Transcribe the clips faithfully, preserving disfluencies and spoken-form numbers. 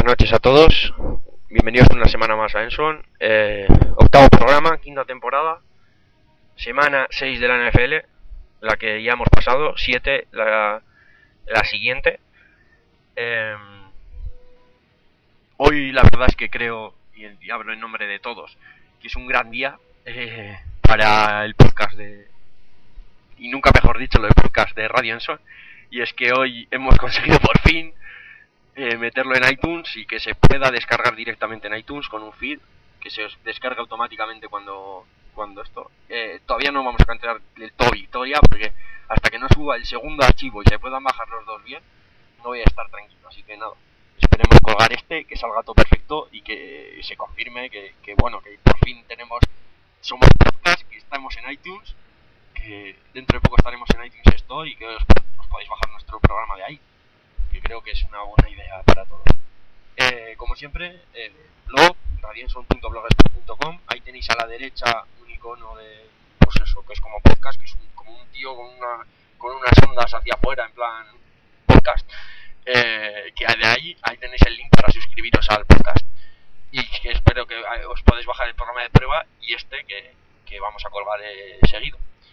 noches a todos, bienvenidos una semana más a Enson, eh, octavo programa, quinta temporada, semana seis de la N F L, la que ya hemos pasado, siete la, la siguiente. Eh, hoy la verdad es que creo, y, el, y hablo en nombre de todos, que es un gran día eh, para el podcast de, y nunca mejor dicho, lo del podcast de Radio Enson, y es que hoy hemos conseguido por fin Eh, meterlo en iTunes y que se pueda descargar directamente en iTunes con un feed que se descarga automáticamente cuando cuando esto eh, todavía no vamos a encontrar el todo victoria porque hasta que no suba el segundo archivo y se puedan bajar los dos bien no voy a estar tranquilo, así que nada, esperemos colgar este, que salga todo perfecto y que se confirme que, que bueno, que por fin tenemos somos podcast, que estamos en iTunes, que dentro de poco estaremos en iTunes Store y que os, os podéis bajar nuestro programa de ahí, que creo que es una buena idea para todos. Eh, como siempre, el blog, radienson punto blogspot punto com, ahí tenéis a la derecha un icono de, pues eso, que es como podcast, que es un, como un tío con una con unas ondas hacia afuera, en plan podcast, eh, que de ahí, ahí tenéis el link para suscribiros al podcast. Y que espero que os podáis bajar el programa de prueba y este que, que vamos a colgar eh, seguido.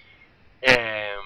Eh,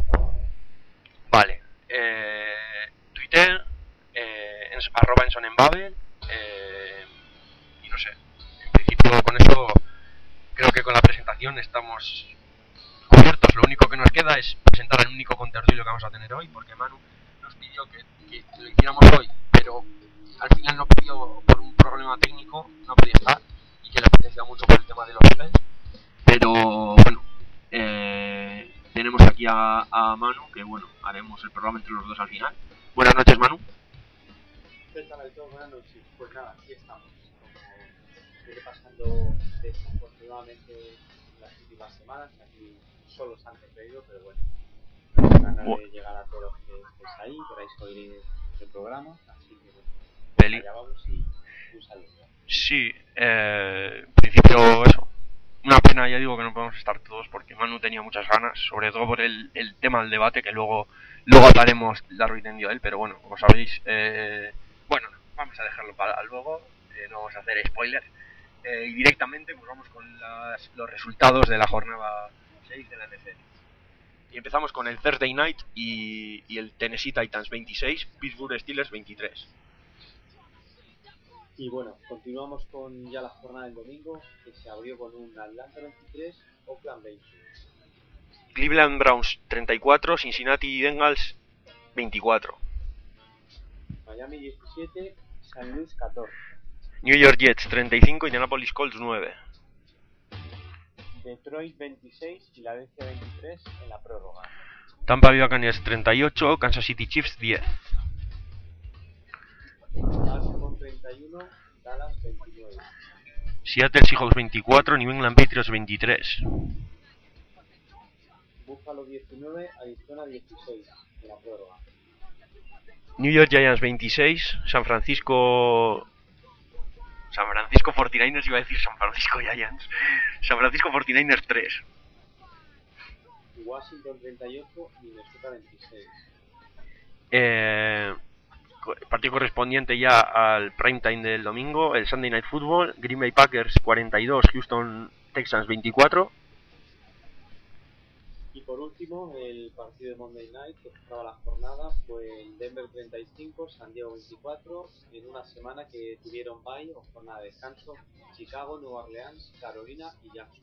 vale. Eh, Twitter, eh, en, arroba Enson en Babel, eh, y no sé, en principio con eso creo que con la presentación estamos cubiertos. Lo único que nos queda es presentar el único contertulio que vamos a tener hoy, porque Manu nos pidió que, que lo hiciéramos hoy, pero al final no pidió por un problema técnico, no podía estar, y que le apetecía mucho por el tema de los Eagles, pero bueno, eh, tenemos aquí a, a Manu, que bueno, haremos el programa entre los dos al final. Buenas noches, Manu. ¿Qué tal, Aitor? Buenas noches. Pues nada, aquí estamos, como sigue pasando desafortunadamente las últimas semanas, aquí solo se han perdido, pero bueno, con ganas bueno. de llegar a todos los que estéis ahí, queráis oír el programa, así que bueno, Peli. allá vamos y un saludo. Sí, eh, en principio eso. Una pena, ya digo, que no podemos estar todos porque Manu tenía muchas ganas, sobre todo por el, el tema del debate, que luego luego hablaremos largo y tendido de él, pero bueno, como sabéis, eh, bueno, vamos a dejarlo para luego, eh, no vamos a hacer spoilers, eh, y directamente pues vamos con las, los resultados de la jornada seis de la N F L. Y empezamos con el Thursday Night y, y el Tennessee Titans veintiséis, Pittsburgh Steelers veintitrés. Y bueno, continuamos con ya la jornada del domingo, que se abrió con un Atlanta veintitrés, Oakland veinte. Cleveland Browns treinta y cuatro, Cincinnati Bengals veinticuatro. Miami diecisiete, San Luis catorce. New York Jets treinta y cinco, Indianapolis Colts nueve. Detroit veintiséis, Filadelfia veintitrés en la prórroga. Tampa Bay Buccaneers treinta y ocho, Kansas City Chiefs diez. Baltimore treinta y uno, Dallas veintinueve. Seattle Seahawks veinticuatro, New England Patriots veintitrés. Buffalo diecinueve, Arizona dieciséis en la prórroga. New York Giants veintiséis, San Francisco... San Francisco cuarenta y nueve ers, iba a decir San Francisco Giants. San Francisco cuarenta y nueve ers tres. Washington treinta y ocho, Minnesota veintiséis. Eh... Partido correspondiente ya al prime time del domingo, el Sunday Night Football, Green Bay Packers cuarenta y dos, Houston Texans veinticuatro. Y por último, el partido de Monday Night que cerraba la jornada fue el Denver treinta y cinco, San Diego veinticuatro, en una semana que tuvieron bye o jornada de descanso, Chicago, Nueva Orleans, Carolina y Jackson.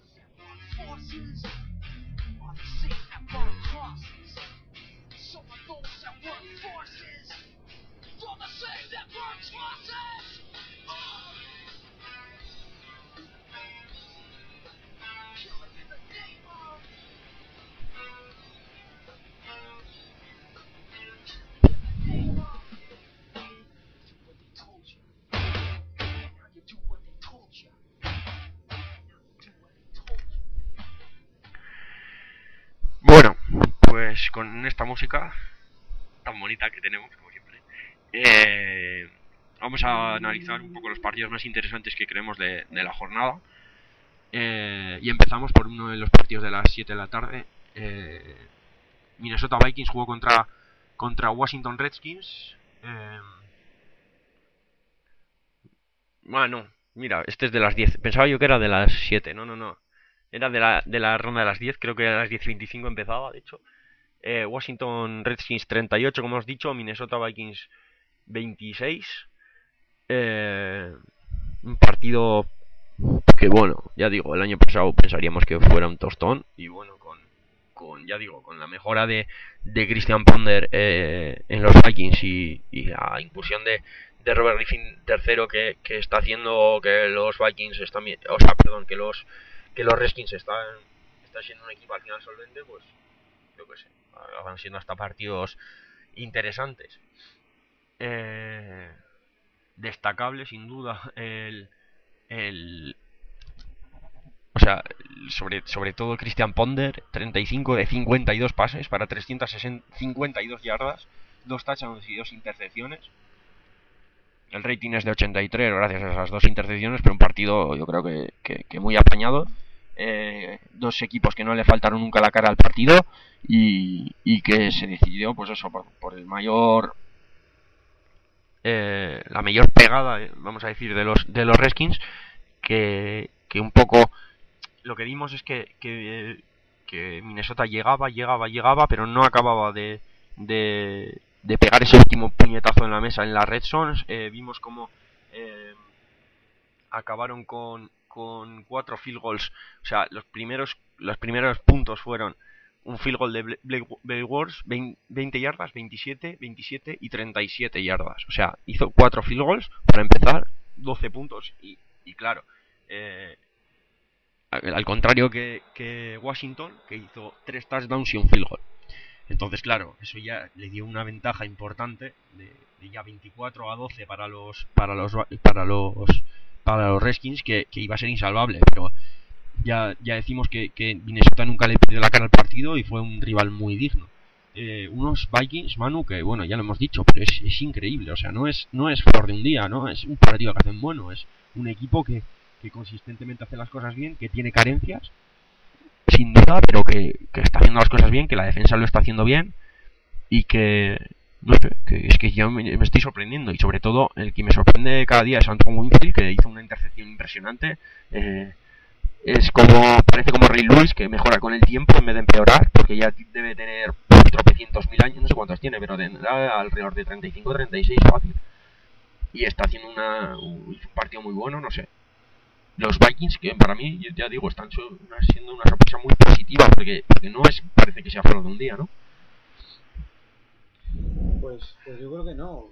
Bueno, pues con esta música tan bonita que tenemos, como siempre, eh, vamos a analizar un poco los partidos más interesantes que creemos de, de la jornada. Eh, y empezamos por uno de los partidos de las siete de la tarde. Eh, Minnesota Vikings jugó contra, contra Washington Redskins. Eh, Bueno, mira, este es de las diez. Pensaba yo que era de las siete. No, no, no. Era de la, de la ronda de las diez. Creo que a las diez y veinticinco empezaba, de hecho. Eh, Washington Redskins treinta y ocho, como os he dicho. Minnesota Vikings veintiséis. Eh, un partido que, bueno, ya digo, el año pasado pensaríamos que fuera un tostón. Y bueno, con, con ya digo, con la mejora de, de Christian Ponder eh, en los Vikings y, y la inclusión de, de Robert Griffin tercero que, que está haciendo que los Vikings están bien, o sea, perdón, que los que los Redskins están está siendo un equipo al final solvente, pues yo qué sé, van siendo hasta partidos interesantes. Eh, destacable sin duda el, el o sea, sobre, sobre todo Christian Ponder, treinta y cinco de cincuenta y dos pases para trescientas cincuenta y dos yardas, dos touchdowns y dos intercepciones. El rating es de ochenta y tres gracias a esas dos intercepciones, pero un partido yo creo que, que, que muy apañado. Eh, dos equipos que no le faltaron nunca la cara al partido y, y que se decidió, pues eso, por, por el mayor, eh, la mayor pegada, eh, vamos a decir, de los de los Redskins, que, que un poco lo que vimos es que, que, que Minnesota llegaba, llegaba, llegaba, pero no acababa de, de, de pegar ese último puñetazo en la mesa en la red zone. Eh, vimos como eh, acabaron con, con cuatro field goals. O sea, los primeros, los primeros puntos fueron un field goal de Blake Wars, veinte yardas, veintisiete, veintisiete y treinta y siete yardas. O sea, hizo cuatro field goals para empezar, doce puntos. Y, y claro, eh, al contrario que, que Washington, que hizo tres touchdowns y un field goal. Entonces, claro, eso ya le dio una ventaja importante de, de ya veinticuatro a doce para los para los para los para los Redskins, que, que iba a ser insalvable, pero ya, ya decimos que, que Minnesota nunca le perdió la cara al partido y fue un rival muy digno. Eh, unos Vikings, Manu, que bueno, ya lo hemos dicho, pero es, es increíble, o sea, no es no es flor de un día, no es un partido que hacen bueno, es un equipo que, que consistentemente hace las cosas bien, que tiene carencias, sin duda, pero que, que está haciendo las cosas bien, que la defensa lo está haciendo bien y que, no sé, que es que yo me, me estoy sorprendiendo. Y sobre todo, el que me sorprende cada día es Antoine Winfield, que hizo una intercepción impresionante. Eh, es como, parece como Ray Lewis, que mejora con el tiempo en vez de empeorar, porque ya debe tener tropecientos mil años, no sé cuántos tiene, pero tendrá alrededor de treinta y cinco, treinta y seis fácil. Y está haciendo una, un partido muy bueno, no sé. Los Vikings, que para mí, ya digo, están siendo una sorpresa muy positiva, porque, porque no es, parece que sea flor de un día, ¿no? Pues, pues yo creo que no.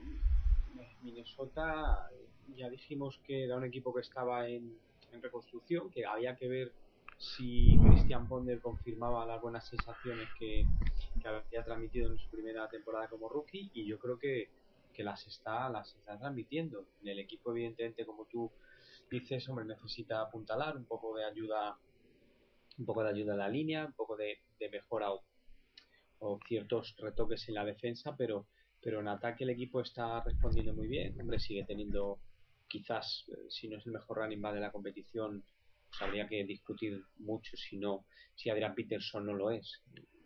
Minnesota, ya dijimos que era un equipo que estaba en, en reconstrucción, que había que ver si Christian Ponder confirmaba las buenas sensaciones que, que había transmitido en su primera temporada como rookie, y yo creo que, que las está las está transmitiendo. El equipo, evidentemente, como tú dices, hombre, necesita apuntalar, un poco de ayuda, un poco de ayuda en la línea, un poco de, de mejora o, o ciertos retoques en la defensa, pero pero en ataque el equipo está respondiendo muy bien. Hombre, sigue teniendo, quizás, eh, si no es el mejor running back de la competición, pues habría que discutir mucho si no, si Adrian Peterson no lo es.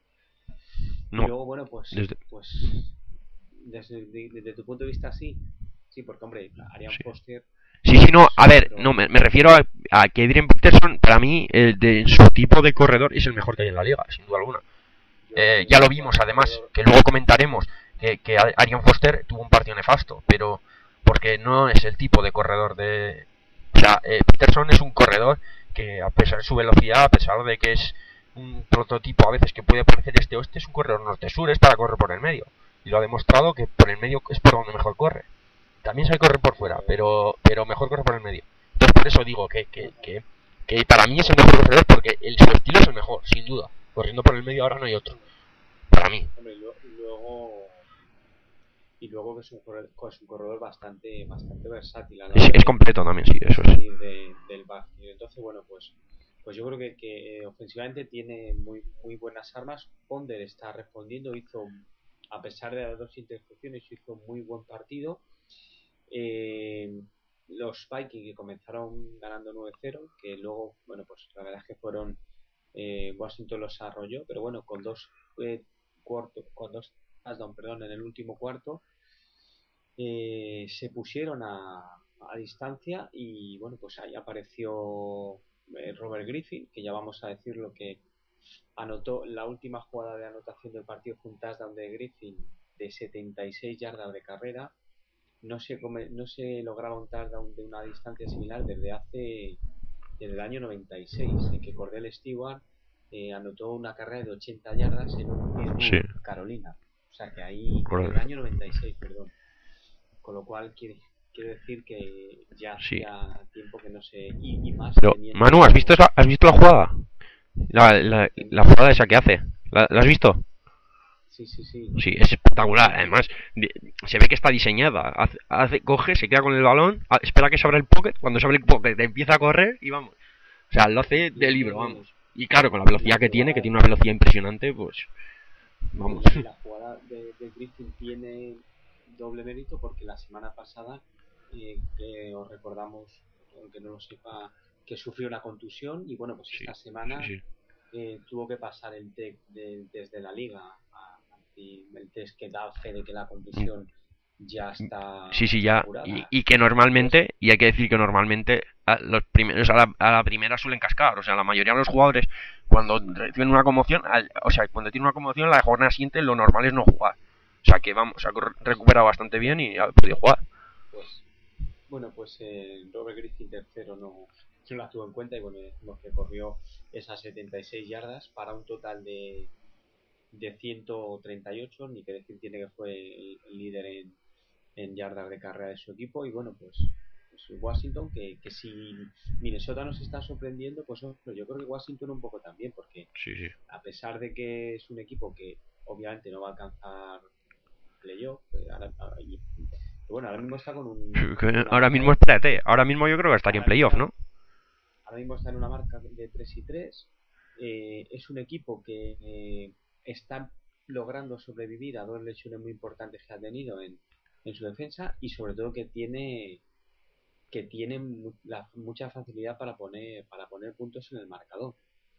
No, Y luego, bueno, pues, desde... pues desde, de, desde tu punto de vista, sí. Sí, porque, hombre, Arian Sí. Foster. Sí, sí, no, Pues, a ver, pero... no, me, me refiero a, a que Adrian Peterson, para mí, eh, de su tipo de corredor, es el mejor que hay en la liga, sin duda alguna. Eh, ya lo vimos, además, que luego comentaremos que, que Arian Foster tuvo un partido nefasto, pero porque no es el tipo de corredor de... O sea, eh, Peterson es un corredor que, a pesar de su velocidad, a pesar de que es un prototipo a veces que puede parecer este-oeste, es un corredor norte-sur, es para correr por el medio. Y lo ha demostrado que por el medio es por donde mejor corre. También sabe correr por fuera, pero pero mejor corre por el medio. Entonces por eso digo que, que, que, que para mí es el mejor corredor, porque el, su estilo es el mejor, sin duda. Corriendo por el medio ahora no hay otro. Para mí. Hombre, y luego... y luego que es un corredor, es un corredor bastante bastante versátil a la Es, hora es de, completo también, sí, de eso es. salir de, del backfield. Entonces, bueno, pues pues yo creo que, que ofensivamente tiene muy muy buenas armas. Ponder está respondiendo, hizo, a pesar de las dos intercepciones, hizo muy buen partido. Eh, los Vikings, que comenzaron ganando nueve cero, que luego, bueno, pues la verdad es que fueron, eh, Washington los arrolló, pero bueno, con dos eh, cuarto, con dos touchdowns, perdón, en el último cuarto, eh, se pusieron a, a distancia y bueno, pues ahí apareció eh, Robert Griffin, que ya vamos a decir lo que anotó la última jugada de anotación del partido, fue un touchdown de Griffin de setenta y seis yardas de carrera. No se, come, no se lograba un touchdown de una distancia similar desde hace desde el año noventa y seis, en que Cordell Stewart eh, anotó una carrera de ochenta yardas en un Sí, Pittsburgh, Carolina. O sea que ahí, desde el correcto. año noventa y seis, perdón. Con lo cual quiere, quiere decir que ya Sí. hacía tiempo que no se... Y, y más Pero, Manu, ¿has visto, teniendo... esa- ¿has visto la jugada? La, la, la jugada esa que hace. ¿La, la has visto? Sí, sí, sí. Sí, es espectacular. Además, se ve que está diseñada. Hace, hace- coge, se queda con el balón, espera que se abra el pocket. Cuando se abre el pocket, empieza a correr y vamos. O sea, lo hace de libro, Tiene vamos. Y claro, con la la velocidad que tiene, que jugada tiene una velocidad impresionante, pues vamos. y, y la jugada de, de Griffin tiene doble mérito porque la semana pasada, eh, que os recordamos, aunque no lo sepa, que sufrió una contusión y bueno, pues Sí, esta sí, semana sí. eh, tuvo que pasar el test de, desde la liga, a, y el test que da fe de que la contusión ya Sí, está, sí, está ya. Y, curada. y que Entonces, normalmente, y hay que decir que normalmente a los primeros a la, a la primera suelen cascar. O sea, la mayoría de los jugadores, cuando reciben una conmoción, al- o sea, cuando tienen una conmoción, la jornada siguiente lo normal es no jugar. O sea, que vamos, se ha pues, recuperado bastante bien y ha podido jugar. pues bueno, pues eh, Robert Griffin tercero no, no la tuvo en cuenta y bueno, decimos que corrió esas setenta y seis yardas para un total de, de ciento treinta y ocho, ni que decir tiene que fue el, el líder en, en yardas de carrera de su equipo y bueno, pues, pues Washington, que, que si Minnesota nos está sorprendiendo, pues hombre, yo creo que Washington un poco también, porque Sí, sí. a pesar de que es un equipo que obviamente no va a alcanzar playoff, eh, ahora, ahora- y- bueno, ahora mismo está con, un, con una Ahora marca mismo, de... espérate, ahora mismo yo creo que estaría en Ahora playoff, está ¿no? Ahora mismo está en una marca de tres y tres. Eh, es un equipo que eh, está logrando sobrevivir a dos lesiones muy importantes que ha tenido en, en su defensa y sobre todo que tiene que tiene mu- la- mucha facilidad para poner para poner puntos en el marcador.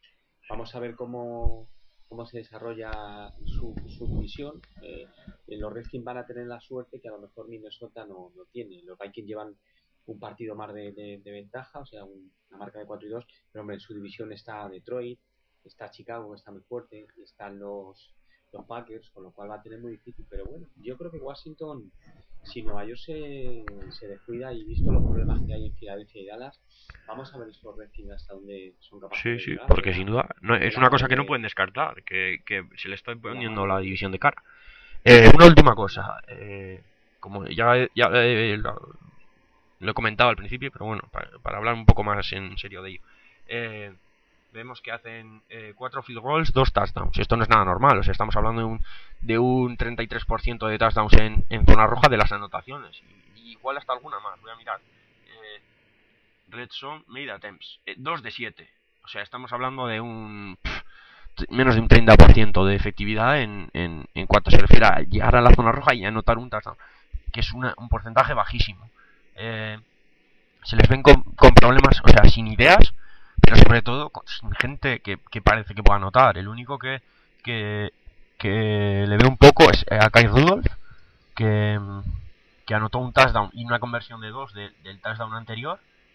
Vamos a ver cómo, cómo se desarrolla su, su división. Eh, los Redskins van a tener la suerte que a lo mejor Minnesota no, no tiene. Los Vikings llevan un partido más de, de, de ventaja, o sea, un, una marca de cuatro y dos, pero hombre, en su división está Detroit, está Chicago, que está muy fuerte, y están los, los Packers, con lo cual va a tener muy difícil. Pero bueno, yo creo que Washington, si Nueva York se, se descuida y visto los problemas que hay en Filadelfia y Dallas, vamos a ver estos Redskins hasta dónde son capaces Sí, de sí, llegar de porque sin la, duda no, de es la una mano cosa que no de, pueden descartar, que, que se le está de la poniendo mano la de, división de cara. Eh, una última cosa, eh, como ya, ya eh, lo, lo he comentado al principio, pero bueno, para, para hablar un poco más en serio de ello. Eh, vemos que hacen eh, cuatro field goals, dos touchdowns. Esto no es nada normal, o sea, estamos hablando de un, de un treinta y tres por ciento de touchdowns en, en zona roja de las anotaciones. Y, y igual hasta alguna más, voy a mirar. Eh, Red Zone Made Attempts, eh, dos de siete. O sea, estamos hablando de un... Pff, menos de un treinta por ciento de efectividad en, en, en cuanto se refiere a llegar a la zona roja y anotar un touchdown, que es una, un porcentaje bajísimo. Eh, se les ven con, con problemas, o sea, sin ideas, pero sobre todo con, sin gente que, que parece que pueda anotar. El único que, que, que le ve un poco es a Kai Rudolph, que, que anotó un touchdown y una conversión de dos de, del touchdown anterior.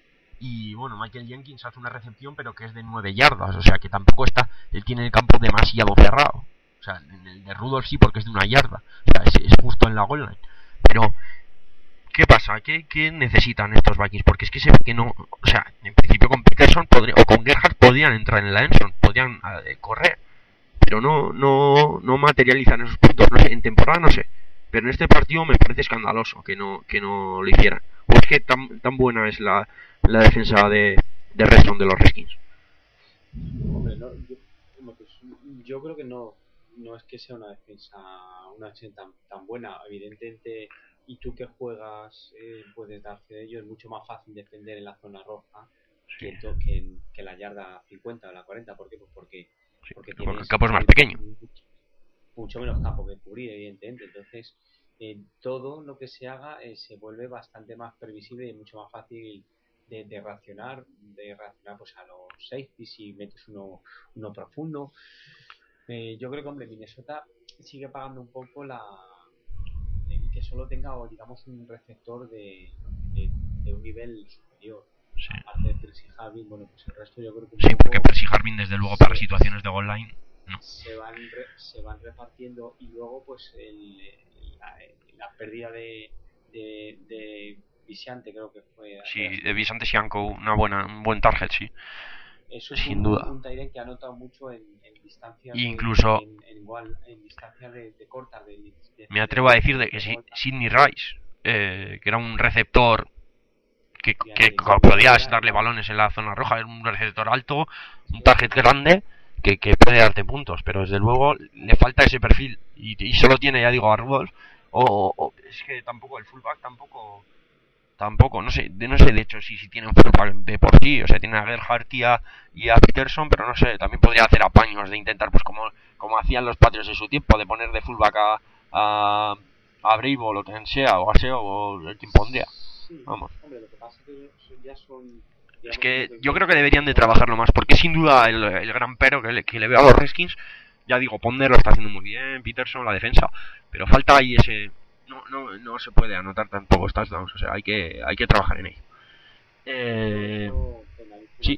Y bueno, Michael Jenkins hace una recepción, pero que es de nueve yardas, o sea que tampoco está, él tiene el campo demasiado cerrado. O sea, en el de Rudolph sí, porque es de una yarda, o sea, es, es justo en la goal line. Pero ¿qué pasa? ¿Qué, ¿Qué necesitan estos Vikings? Porque es que se ve que no... O sea, en principio con Peterson podría, o con Gerhardt podían entrar en la Enson, podían eh, correr, pero no, no, no materializan esos puntos. No sé, en temporada no sé, pero en este partido me parece escandaloso que no, que no lo hicieran. O es que tan, tan buena es la, la defensa de, de Redstone de los Redskins. hombre, no, yo, pues, yo creo que no, no es que sea una defensa, una defensa tan, tan buena, evidentemente, y tú que juegas eh, puedes darte de ello, es mucho más fácil defender en la zona roja Sí, que, to- que, en, que en la yarda cincuenta o la cuarenta. ¿Por qué? Pues porque, sí, porque porque el tienes campo es más eh, pequeño. mucho menos campo que cubrir, evidentemente. Entonces, eh, todo lo que se haga eh, se vuelve bastante más previsible y mucho más fácil de, de reaccionar, de reaccionar pues a los safety si metes uno, uno profundo. Eh, yo creo que, hombre, Minnesota sigue pagando un poco la, de que solo tenga, o digamos, un receptor de, de de un nivel superior. Sí. Aparte de Percy Harvin, bueno, pues el resto yo creo que un Sí, poco porque Percy Harvin, desde luego, para se, situaciones de goal line, no. se van re, se van repartiendo, y luego pues el, la, la pérdida de de, de Visciante, creo que fue. Sí, de Visciante Sianco, una buena, un buen target, sí. Eso es sin un, duda. un Tyrant que ha notado mucho en, en distancias incluso de, en, en, igual, en distancias de, de cortas. De, de, me atrevo a decir de que de sí, Sidney Rice, eh, que era un receptor que, que de podías darle balones en la zona roja, era un receptor alto, un target grande, que, que puede darte puntos, pero desde luego le falta ese perfil, y, y solo tiene, ya digo, a Rudolph, o, o es que tampoco el fullback tampoco tampoco, no sé, de, no sé de hecho si, si tienen fullback de por sí, o sea, tienen a Gerhardt y a, y a Peterson, pero no sé, también podría hacer apaños de intentar, pues como, como hacían los Patriots en su tiempo, de poner de fullback a, a, a Brave o lo que sea, o a Seo, o el quien pondría. Sí, vamos. Hombre, lo que pasa es que ya son... Es que yo creo que deberían de trabajarlo más, porque sin duda el, el gran pero que le, que le veo a los Redskins, ya digo, Ponder lo está haciendo muy bien, Peterson, la defensa, pero falta ahí ese... No, no, no se puede anotar tampoco touchdowns, o sea, hay que, hay que trabajar en ello. Eh, sí,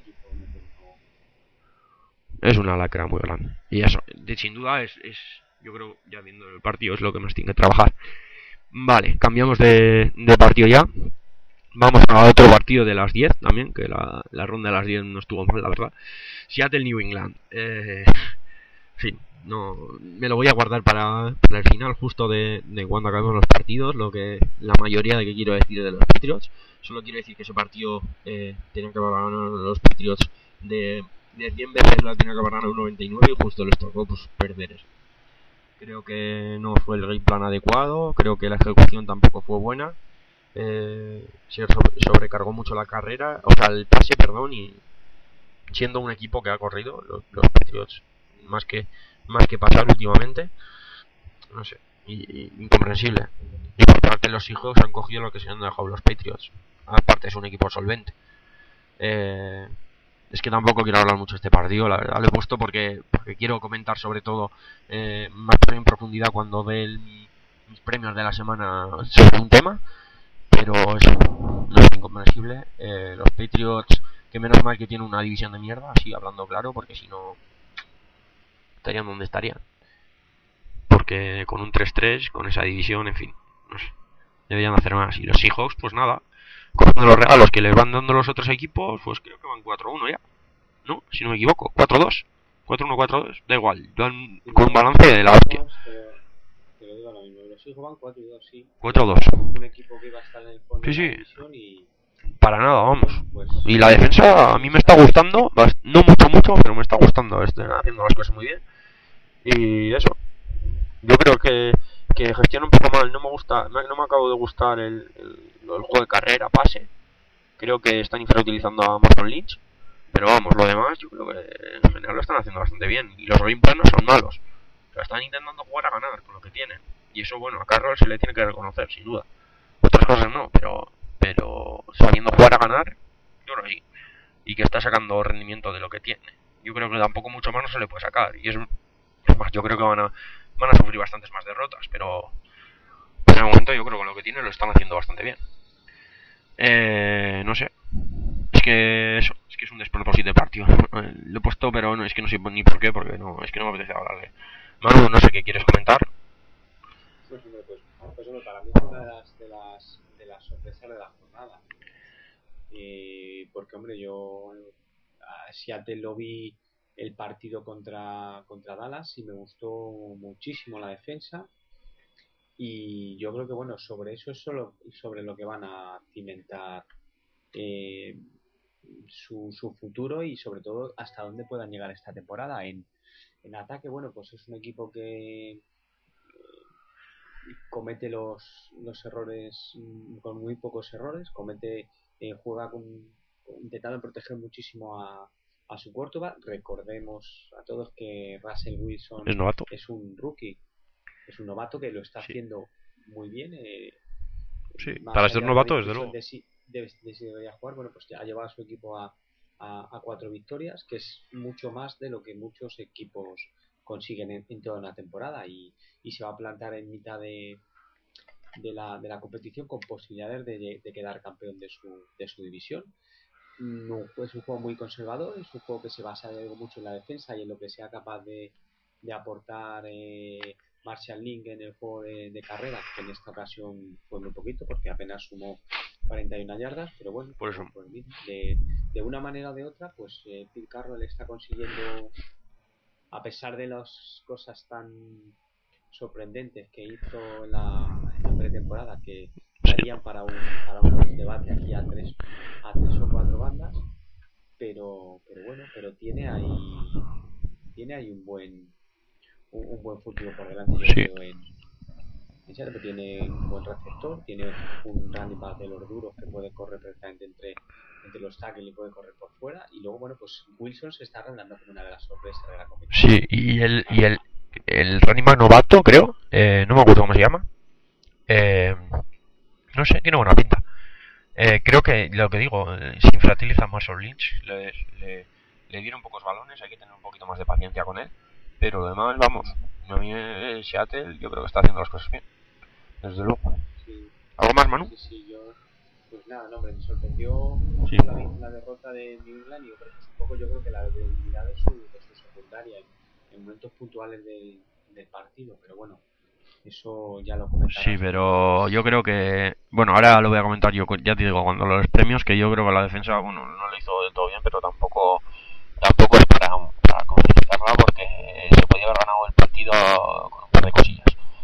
es una lacra muy grande. Y eso, de, sin duda, es, es, yo creo, ya viendo el partido, es lo que más tiene que trabajar. Vale, cambiamos de, de partido ya. Vamos a otro partido de las diez también, que la, la ronda de las diez no estuvo mal, la verdad. Seattle New England. Eh, en fin, no, me lo voy a guardar para, para el final, justo de, de cuando acabemos los partidos, lo que la mayoría de que quiero decir de los Patriots. Solo quiero decir que ese partido eh, tenían que haber ganado los Patriots de, de Denver, la tenía que haber ganado un noventa y nueve y justo les tocó pues perder eso. Creo que no fue el game plan adecuado, creo que la ejecución tampoco fue buena. Eh, se sobrecargó mucho la carrera, o sea, el pase, perdón, y siendo un equipo que ha corrido, los, los Patriots, más que más que pasar últimamente, no sé, y, y, incomprensible. Y por parte los Seahawks han cogido lo que se han dejado los Patriots. Aparte es un equipo solvente. Eh, es que tampoco quiero hablar mucho de este partido, la verdad lo he puesto porque, porque quiero comentar sobre todo eh, más en profundidad cuando dé el, mi, mis premios de la semana sobre un tema. Pero eso no es incomprensible. Eh, los Patriots, que menos mal que tienen una división de mierda, así hablando claro, porque si no estarían donde estarían. Porque con un tres tres, con esa división, en fin, no sé, deberían hacer más. Y los Seahawks, pues nada, con los regalos que les van dando los otros equipos, pues creo que van cuatro uno ya, ¿no? Si no me equivoco, cuatro dos, cuatro uno, cuatro dos, da igual, van con balance de la hostia. Te lo digo ahora mismo, los Seahawks van cuatro dos, sí. cuatro dos. Un equipo que iba a estar en el fondo sí, sí. de la división y... Para nada, vamos. Pues, y la defensa a mí me está gustando, no mucho, mucho, pero me está gustando. Están haciendo las cosas muy bien. Y eso. Yo creo que, que gestiona un poco mal. No me gusta, no me acabo de gustar el, el, el juego de carrera, pase. Creo que están infrautilizando a Marshawn Lynch. Pero vamos, lo demás yo creo que en general lo están haciendo bastante bien. Y los game plans no son malos. O sea, están intentando jugar a ganar con lo que tienen. Y eso, bueno, a Carroll se le tiene que reconocer, sin duda. Otras cosas no, pero pero sabiendo jugar a ganar, yo creo que sí. Y que está sacando rendimiento de lo que tiene. Yo creo que tampoco mucho más no se le puede sacar. Y es, es más, yo creo que van a van a sufrir bastantes más derrotas, pero, pero en el momento yo creo que con lo que tiene lo están haciendo bastante bien. Eh, no sé. Es que eso, es que es un despropósito de partido. Lo he puesto, pero no, es que no sé ni por qué, porque no, es que no me apetece hablarle. Manu, no sé qué quieres comentar. Pues, pues, pues bueno, para mí es una de las, de las, de las sorpresas de la jornada. Eh, porque, hombre, yo a Seattle lo vi el partido contra, contra Dallas y me gustó muchísimo la defensa. Y yo creo que, bueno, sobre eso es solo sobre lo que van a cimentar eh, su, su futuro y sobre todo hasta dónde puedan llegar esta temporada. En, en ataque, bueno, pues es un equipo que comete los, los errores con muy pocos errores, comete eh, juega con, intentando proteger muchísimo a, a su quarterback. Recordemos a todos que Russell Wilson es novato, es un rookie, es un novato que lo está sí. haciendo muy bien. Eh, sí, para ser novato, desde luego. De si, de, de si debería jugar, bueno, pues ya ha llevado a su equipo a, a, a cuatro victorias, que es mucho más de lo que muchos equipos consiguen en, en toda una temporada, y, y se va a plantar en mitad de, de la, de la competición con posibilidades de, de quedar campeón de su, de su división. No, es un juego muy conservador, es un juego que se basa mucho en la defensa y en lo que sea capaz de, de aportar eh, Marshall Lynch en el juego de, de carrera, que en esta ocasión fue muy poquito porque apenas sumó cuarenta y una yardas, pero bueno, por eso. Pues, de, de una manera o de otra, pues eh, Pete Carroll está consiguiendo, a pesar de las cosas tan sorprendentes que hizo en la, en la pretemporada, que darían para un, para un debate aquí a tres, a tres o cuatro bandas, pero, pero bueno, pero tiene ahí tiene ahí un buen un, un buen futuro por delante, yo Sí. creo, en, en serio, que tiene un buen receptor, tiene un running back de los duros que puede correr perfectamente entre entre los tackles y puede correr por fuera, y luego bueno, pues Wilson se está arreglando como una de las sorpresas de la competición. Sí, y el y el el running back novato, creo, eh, no me acuerdo cómo se llama, eh, no sé, tiene buena pinta. Eh, creo que lo que digo, eh, se infratiliza a Marshall Lynch, le, le, le dieron pocos balones, hay que tener un poquito más de paciencia con él, pero lo demás, vamos, a mí eh, Seattle yo creo que está haciendo las cosas bien, desde luego. Sí. ¿Algo más, Manu? Sí, sí, yo, pues nada, no, hombre, me sorprendió Sí. la, la derrota de New England y pero un poco yo creo que la debilidad de su, de su secundaria en, en momentos puntuales del, del partido, pero bueno, eso ya lo comentarás. Sí, pero yo creo que, bueno, ahora lo voy a comentar yo, ya te digo, cuando los premios, que yo creo que la defensa, bueno, no lo hizo del todo bien, pero tampoco tampoco es para, para crucificarla porque se podía haber ganado el partido con un par de cosillas.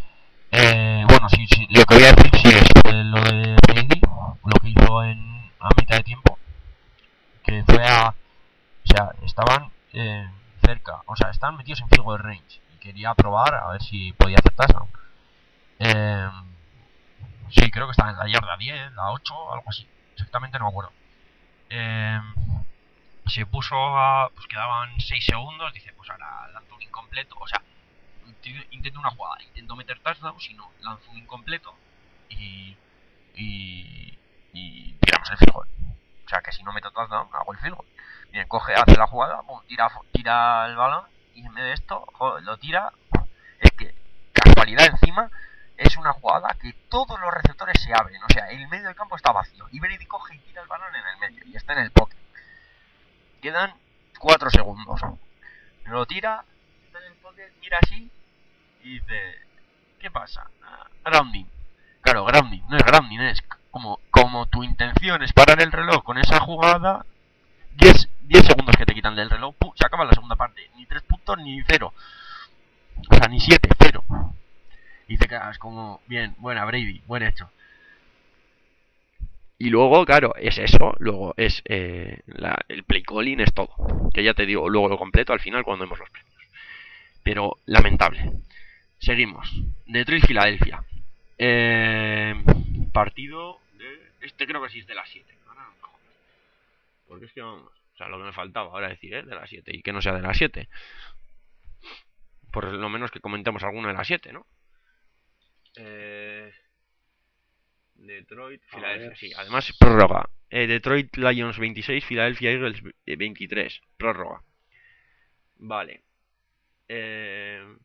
Eh, bueno, sí, sí, lo que voy a decir sí es lo de Brady, lo que hizo en a mitad de tiempo, que fue a, o sea, estaban eh, cerca, o sea, estaban metidos en field goal range y quería probar a ver si podía hacer touchdown. Eh, sí, creo que estaba en la yarda diez, la ocho, algo así, exactamente no me acuerdo. Eh, se puso a, pues quedaban seis segundos, dice, pues ahora lanzo un incompleto, o sea, intento una jugada, intento meter touchdown, si no, lanzo un incompleto y y, y tiramos el field goal. O sea, que si no meto touchdown, hago el field goal. Bien, coge, hace la jugada, pum, tira, tira el balón y en vez de esto, joder, lo tira. Es que, casualidad encima, es una jugada que todos los receptores se abren. O sea, el medio del campo está vacío y Brady coge y tira el balón en el medio y está en el pocket. Quedan cuatro segundos. Lo tira, está en el pocket, mira así y dice, ¿qué pasa? Ah, grounding. Claro, grounding, no es grounding, es como, como tu intención es parar el reloj con esa jugada, diez segundos que te quitan del reloj, ¡pum!, se acaba la segunda parte, ni tres puntos ni cero, o sea, ni siete, cero. Y te quedas como, bien, buena Brady, buen hecho. Y luego, claro, es eso, luego es eh, la, el play calling es todo, que ya te digo, luego lo completo al final cuando vemos los premios. Pero lamentable. Seguimos. Detroit-Filadelfia. Eh, partido de... Este creo que sí es de las siete. Ahora no, porque es que vamos... O sea, lo que me faltaba ahora decir es de las siete. Y que no sea de las siete. Por lo menos que comentemos alguno de las siete, ¿no? Eh, Detroit, Filadelfia, sí. Además, prórroga. Eh, Detroit Lions veintiséis, Philadelphia Eagles veintitrés. Prórroga. Vale. Eh...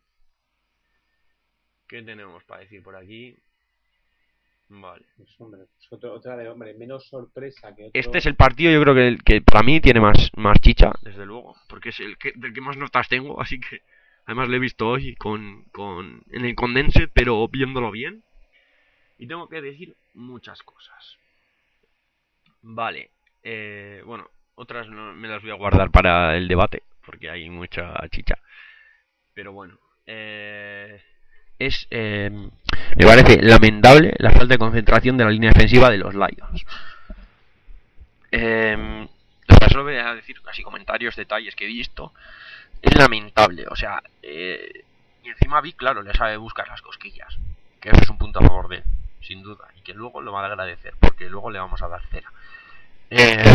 ¿Qué tenemos para decir por aquí? Vale. Pues, hombre, pues otro, otra de hombre, menos sorpresa que otro... Este es el partido, yo creo que, el, que para mí tiene más, más chicha, desde luego, porque es el que, del que más notas tengo, así que además lo he visto hoy con, con en el Condensed, pero viéndolo bien. Y tengo que decir muchas cosas. Vale, eh, bueno, otras no, me las voy a guardar para el debate, porque hay mucha chicha. Pero bueno, eh... es eh, me parece lamentable la falta de concentración de la línea defensiva de los Lions. Eh, solo voy a decir casi comentarios, detalles que he visto. Es lamentable, o sea, eh, y encima vi, claro, le sabe buscar las cosquillas, que eso es un punto a favor de él, sin duda, y que luego lo va a agradecer, porque luego le vamos a dar cera. Eh,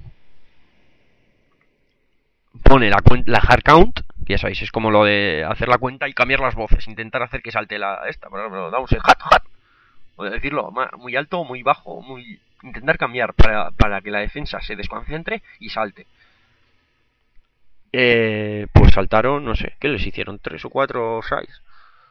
pone la, la hard count, que ya sabéis, es como lo de hacer la cuenta y cambiar las voces, intentar hacer que salte la esta, por ejemplo, damos el hat, hat, o decirlo muy alto, muy bajo, muy intentar cambiar para, para que la defensa se desconcentre y salte. Eh, pues saltaron, no sé, ¿qué les hicieron? ¿Tres o cuatro sides?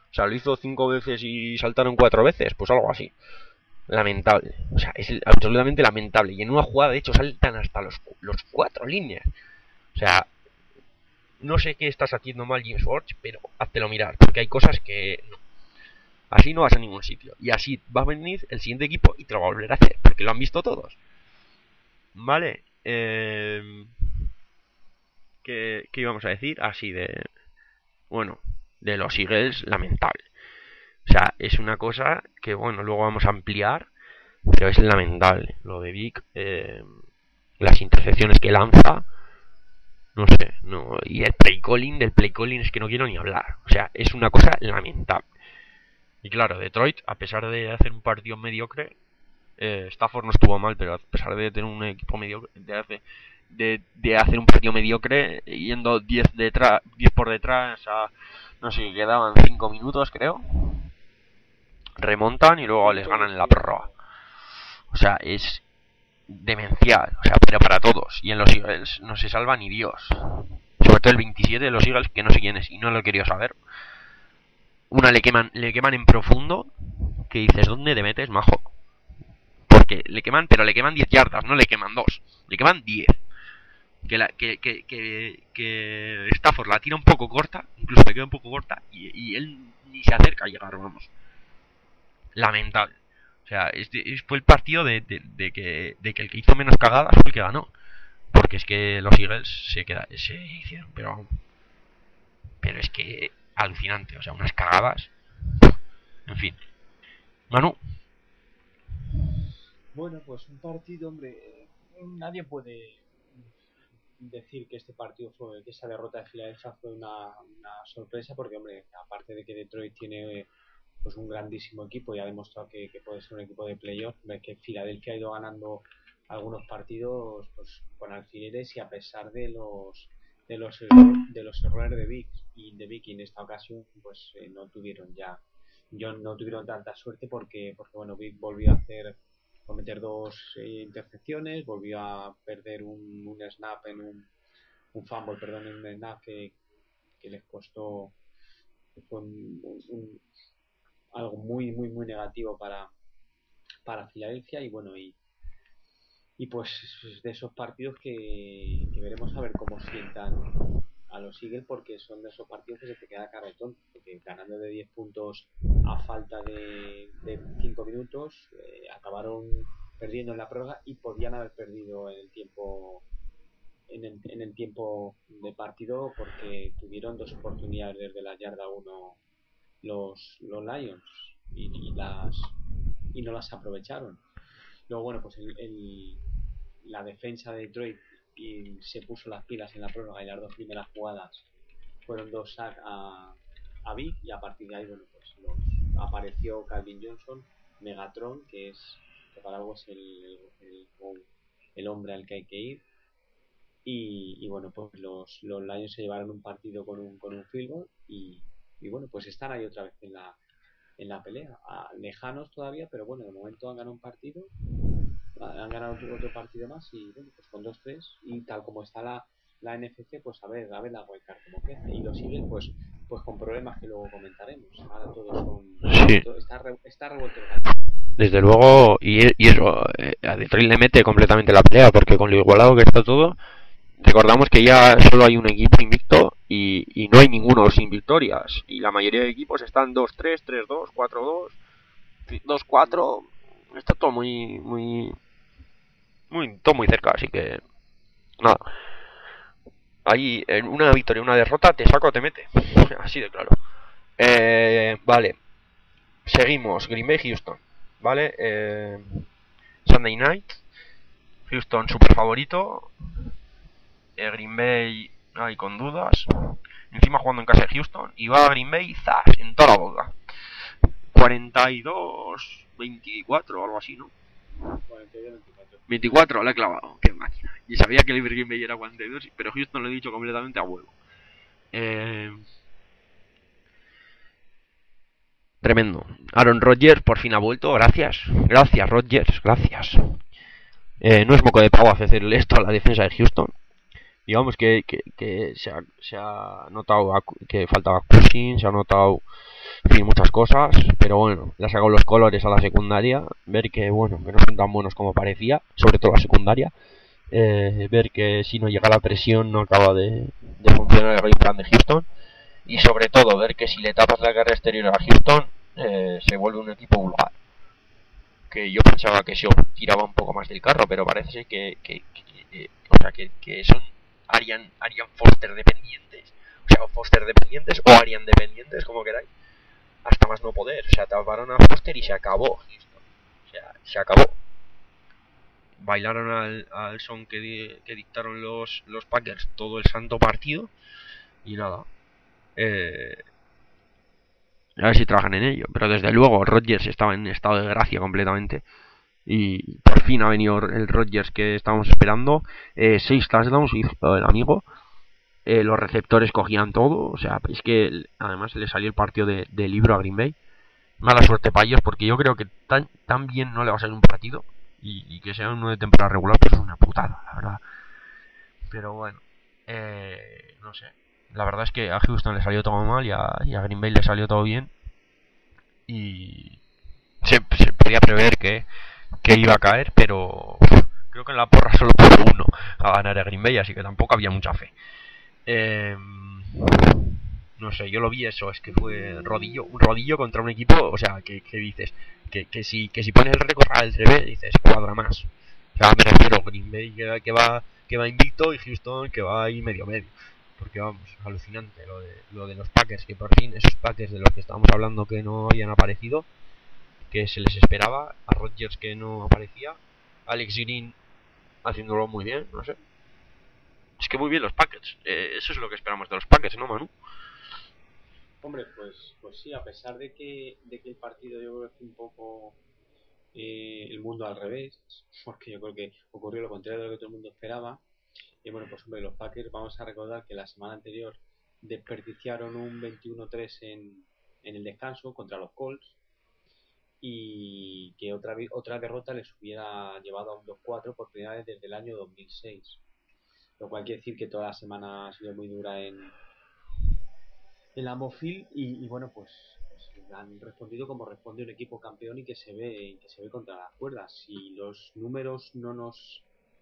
O sea, lo hizo cinco veces y saltaron cuatro veces, pues algo así. Lamentable, o sea, es absolutamente lamentable. Y en una jugada, de hecho, saltan hasta los, los cuatro líneas. O sea, no sé qué estás haciendo mal, James Forge, pero háztelo mirar, porque hay cosas que no. Así no vas a ningún sitio. Y así va a venir el siguiente equipo y te lo va a volver a hacer, porque lo han visto todos. Vale, eh... ¿qué, qué íbamos a decir? Así de... Bueno, de los Eagles, lamentable. O sea, es una cosa que, bueno, luego vamos a ampliar, pero es lamentable. Lo de Vic, eh, las intercepciones que lanza, no sé, no, y el play calling, del play calling es que no quiero ni hablar. O sea, es una cosa lamentable. Y claro, Detroit, a pesar de hacer un partido mediocre, eh, Stafford no estuvo mal, pero a pesar de tener un equipo mediocre, de, hace, de, de hacer un partido mediocre, yendo diez detrás, diez por detrás, a, no sé, quedaban cinco minutos, creo. Remontan y luego les ganan en la prórroga. O sea, es demencial, o sea, pero para todos. Y en los Eagles no se salva ni Dios. Sobre todo el veintisiete de los Eagles, que no sé quién es y no lo he querido saber. Una le queman, le queman en profundo, que dices, ¿dónde te metes, majo? Porque le queman, pero le queman diez yardas, no le queman dos, le queman diez. Que, la, que, que, que, que Stafford la tira un poco corta, incluso le queda un poco corta, y, y él ni se acerca a llegar, vamos. Lamentable. O sea, este, es, fue el partido de, de, de, que, de que el que hizo menos cagadas fue el que ganó. Porque es que los Eagles se, queda, se hicieron, pero... Pero es que alucinante, o sea, unas cagadas. En fin. Manu. Bueno, pues un partido, hombre, nadie puede decir que este partido fue, que esa derrota de Filadelfia fue una, una sorpresa, porque, hombre, aparte de que Detroit tiene pues un grandísimo equipo y ha demostrado que, que puede ser un equipo de playoff, que Filadelfia ha ido ganando algunos partidos pues con alfileres, y a pesar de los de los de los errores de Vic y de Vic en esta ocasión, pues eh, no tuvieron ya yo no tuvieron tanta suerte, porque porque bueno, Vic volvió a hacer cometer dos eh, intercepciones, volvió a perder un, un snap en un, un fumble, perdón, en un snap que, que les costó, que fue un, un, un, algo muy muy muy negativo para para Filadelfia. Y bueno, y y pues de esos partidos que, que veremos a ver cómo sientan a los Eagles, porque son de esos partidos que se te queda carretón, porque ganando de diez puntos a falta de cinco minutos, eh, acabaron perdiendo en la prórroga y podían haber perdido en el tiempo en el, en el tiempo de partido, porque tuvieron dos oportunidades desde la yarda uno los, los Lions y, y las y no las aprovecharon. Luego, bueno, pues el, el, la defensa de Detroit y se puso las pilas en la prórroga, y las dos primeras jugadas fueron dos sacks a, a Vic, y a partir de ahí, bueno, pues los, apareció Calvin Johnson, Megatron, que es que para algo es el, el, el hombre al que hay que ir. Y, y bueno, pues los, los Lions se llevaron un partido con un, con un field goal, y, y bueno, pues están ahí otra vez en la en la pelea, a, lejanos todavía, pero bueno, de momento han ganado un partido, han ganado otro partido más, y bueno, pues con dos tres, y tal como está la, la N F C, pues a ver, a ver la wildcard como queda, y lo siguen pues pues con problemas que luego comentaremos. Ahora todos son... Sí. Todo, está, re, está revuelto el gato. Desde luego, y, y eso, eh, a Detroit le mete completamente la pelea, porque con lo igualado que está todo, recordamos que ya solo hay un equipo invicto y, y no hay ninguno sin victorias. Y la mayoría de equipos están dos tres, tres dos, cuatro dos, dos cuatro. Está todo muy, muy, muy, todo muy cerca, así que nada. Ahí en una victoria, una derrota, te saca o te mete. Así de claro. Eh, vale. Seguimos. Green Bay, Houston. Vale. Eh, Sunday Night. Houston super favorito. Eh, Green Bay ahí con dudas. Encima jugando en casa de Houston. Y va a Green Bay, zas, en toda la boca. cuarenta y dos veinticuatro o algo así, ¿no? cuarenta y dos veinticuatro. veinticuatro, la he clavado. Qué máquina. Y sabía que el Green Bay era cuarenta y dos, pero Houston lo he dicho completamente a huevo. Eh... Tremendo. Aaron Rodgers por fin ha vuelto. Gracias. Gracias, Rodgers. Gracias. Eh, no es moco de pavo hacerle esto a la defensa de Houston. digamos que, que, que se, ha, se ha notado que faltaba Cushing, se ha notado, en fin, muchas cosas, pero bueno, le ha sacado los colores a la secundaria, ver que, bueno, que no son tan buenos como parecía, sobre todo la secundaria, eh, ver que si no llega la presión no acaba de, de funcionar el game plan de Houston, y sobre todo ver que si le tapas la carrera exterior a Houston, eh, se vuelve un equipo vulgar. Que yo pensaba que Shaw tiraba un poco más del carro, pero parece que, que, que, que o sea, que, que son Arian, Arian Foster dependientes, o sea, Foster dependientes o Arian dependientes, como queráis, hasta más no poder. O sea, taparon a Foster y se acabó Houston. O sea, se acabó. Bailaron al, al son que, di, que dictaron los, los Packers todo el santo partido y nada. Eh, a ver si trabajan en ello, pero desde luego Rodgers estaba en estado de gracia completamente. Y por fin ha venido el Rodgers que estábamos esperando. Eh, seis touchdowns hizo el amigo. Eh, los receptores cogían todo. O sea, es que además le salió el partido de, de libro a Green Bay. Mala suerte para ellos, porque yo creo que tan, tan bien no le va a salir un partido. Y, y que sea uno de temporada regular, pues es una putada, la verdad. Pero bueno, eh, no sé. La verdad es que a Houston le salió todo mal y a, y a Green Bay le salió todo bien. Y se, se podía prever que que iba a caer, pero creo que en la porra solo puso uno a ganar a Green Bay, así que tampoco había mucha fe. Eh, no sé, yo lo vi eso, es que fue rodillo, un rodillo contra un equipo, o sea, que, que dices, que, que si que si pones el récord al revés, dices, cuadra más. O sea, me refiero, Green Bay que, que va que va invicto y Houston que va ahí medio medio. Porque vamos, alucinante lo de, lo de los Packers, que por fin esos Packers de los que estábamos hablando que no habían aparecido, que se les esperaba, a Rodgers que no aparecía, Alex Green haciéndolo muy bien, no sé. Es que muy bien los Packers, eh, eso es lo que esperamos de los Packers, ¿no, Manu? Hombre, pues, pues sí, a pesar de que, de que el partido yo creo que fue un poco eh, el mundo al revés, porque yo creo que ocurrió lo contrario de lo que todo el mundo esperaba. Y bueno, pues hombre, los Packers, vamos a recordar que la semana anterior desperdiciaron un veintiuno tres en, en el descanso contra los Colts, y que otra, otra derrota les hubiera llevado a un dos cuatro por primera vez desde el año dos mil seis. Lo cual quiere decir que toda la semana ha sido muy dura en, en la Mofil y, y bueno, pues, pues han respondido como responde un equipo campeón y que se ve que se ve contra las cuerdas. Si los números no nos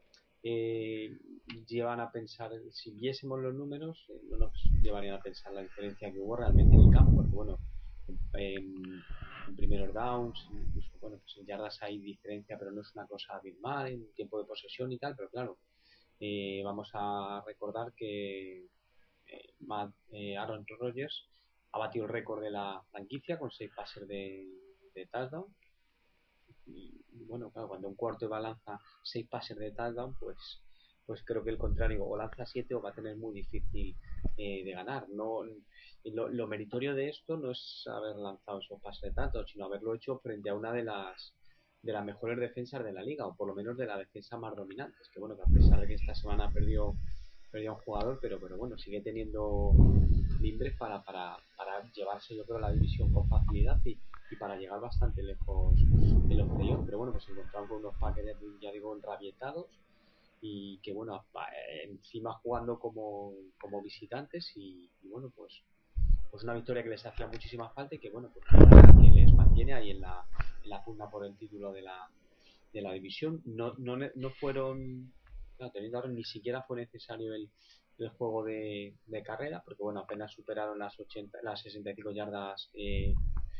eh, llevan a pensar, si viésemos los números, eh, no nos llevarían a pensar la diferencia que hubo realmente en el campo, porque bueno, en, en primeros downs, incluso, bueno, pues en yardas hay diferencia, pero no es una cosa abismal en tiempo de posesión y tal, pero claro, eh, vamos a recordar que eh, Matt, eh, Aaron Rodgers ha batido el récord de la franquicia con seis pases de, de touchdown. Y, y bueno, claro, cuando un cuarto de balanza seis pases de touchdown, pues pues creo que el contrario, o lanza siete o va a tener muy difícil eh, de ganar. No, lo, lo meritorio de esto no es haber lanzado esos pases de touchdown, sino haberlo hecho frente a una de las de las mejores defensas de la liga, o por lo menos de la defensa más dominante. Es que bueno, que a pesar de que esta semana perdió perdió a un jugador, pero pero bueno, sigue teniendo mimbres para, para, para llevarse, yo creo, la división con facilidad y, y para llegar bastante lejos de los playoffs. Pero bueno, pues se encontraron con unos Packers, ya digo, enrabietados, y que bueno, encima jugando como, como visitantes, y, y bueno, pues pues una victoria que les hacía muchísima falta y que bueno, pues que les mantiene ahí en la, en la pugna por el título de la, de la división. No, no, no fueron, no, teniendo ahora ni siquiera fue necesario el, el juego de, de carrera, porque bueno, apenas superaron las ochenta, las sesenta y cinco yardas eh,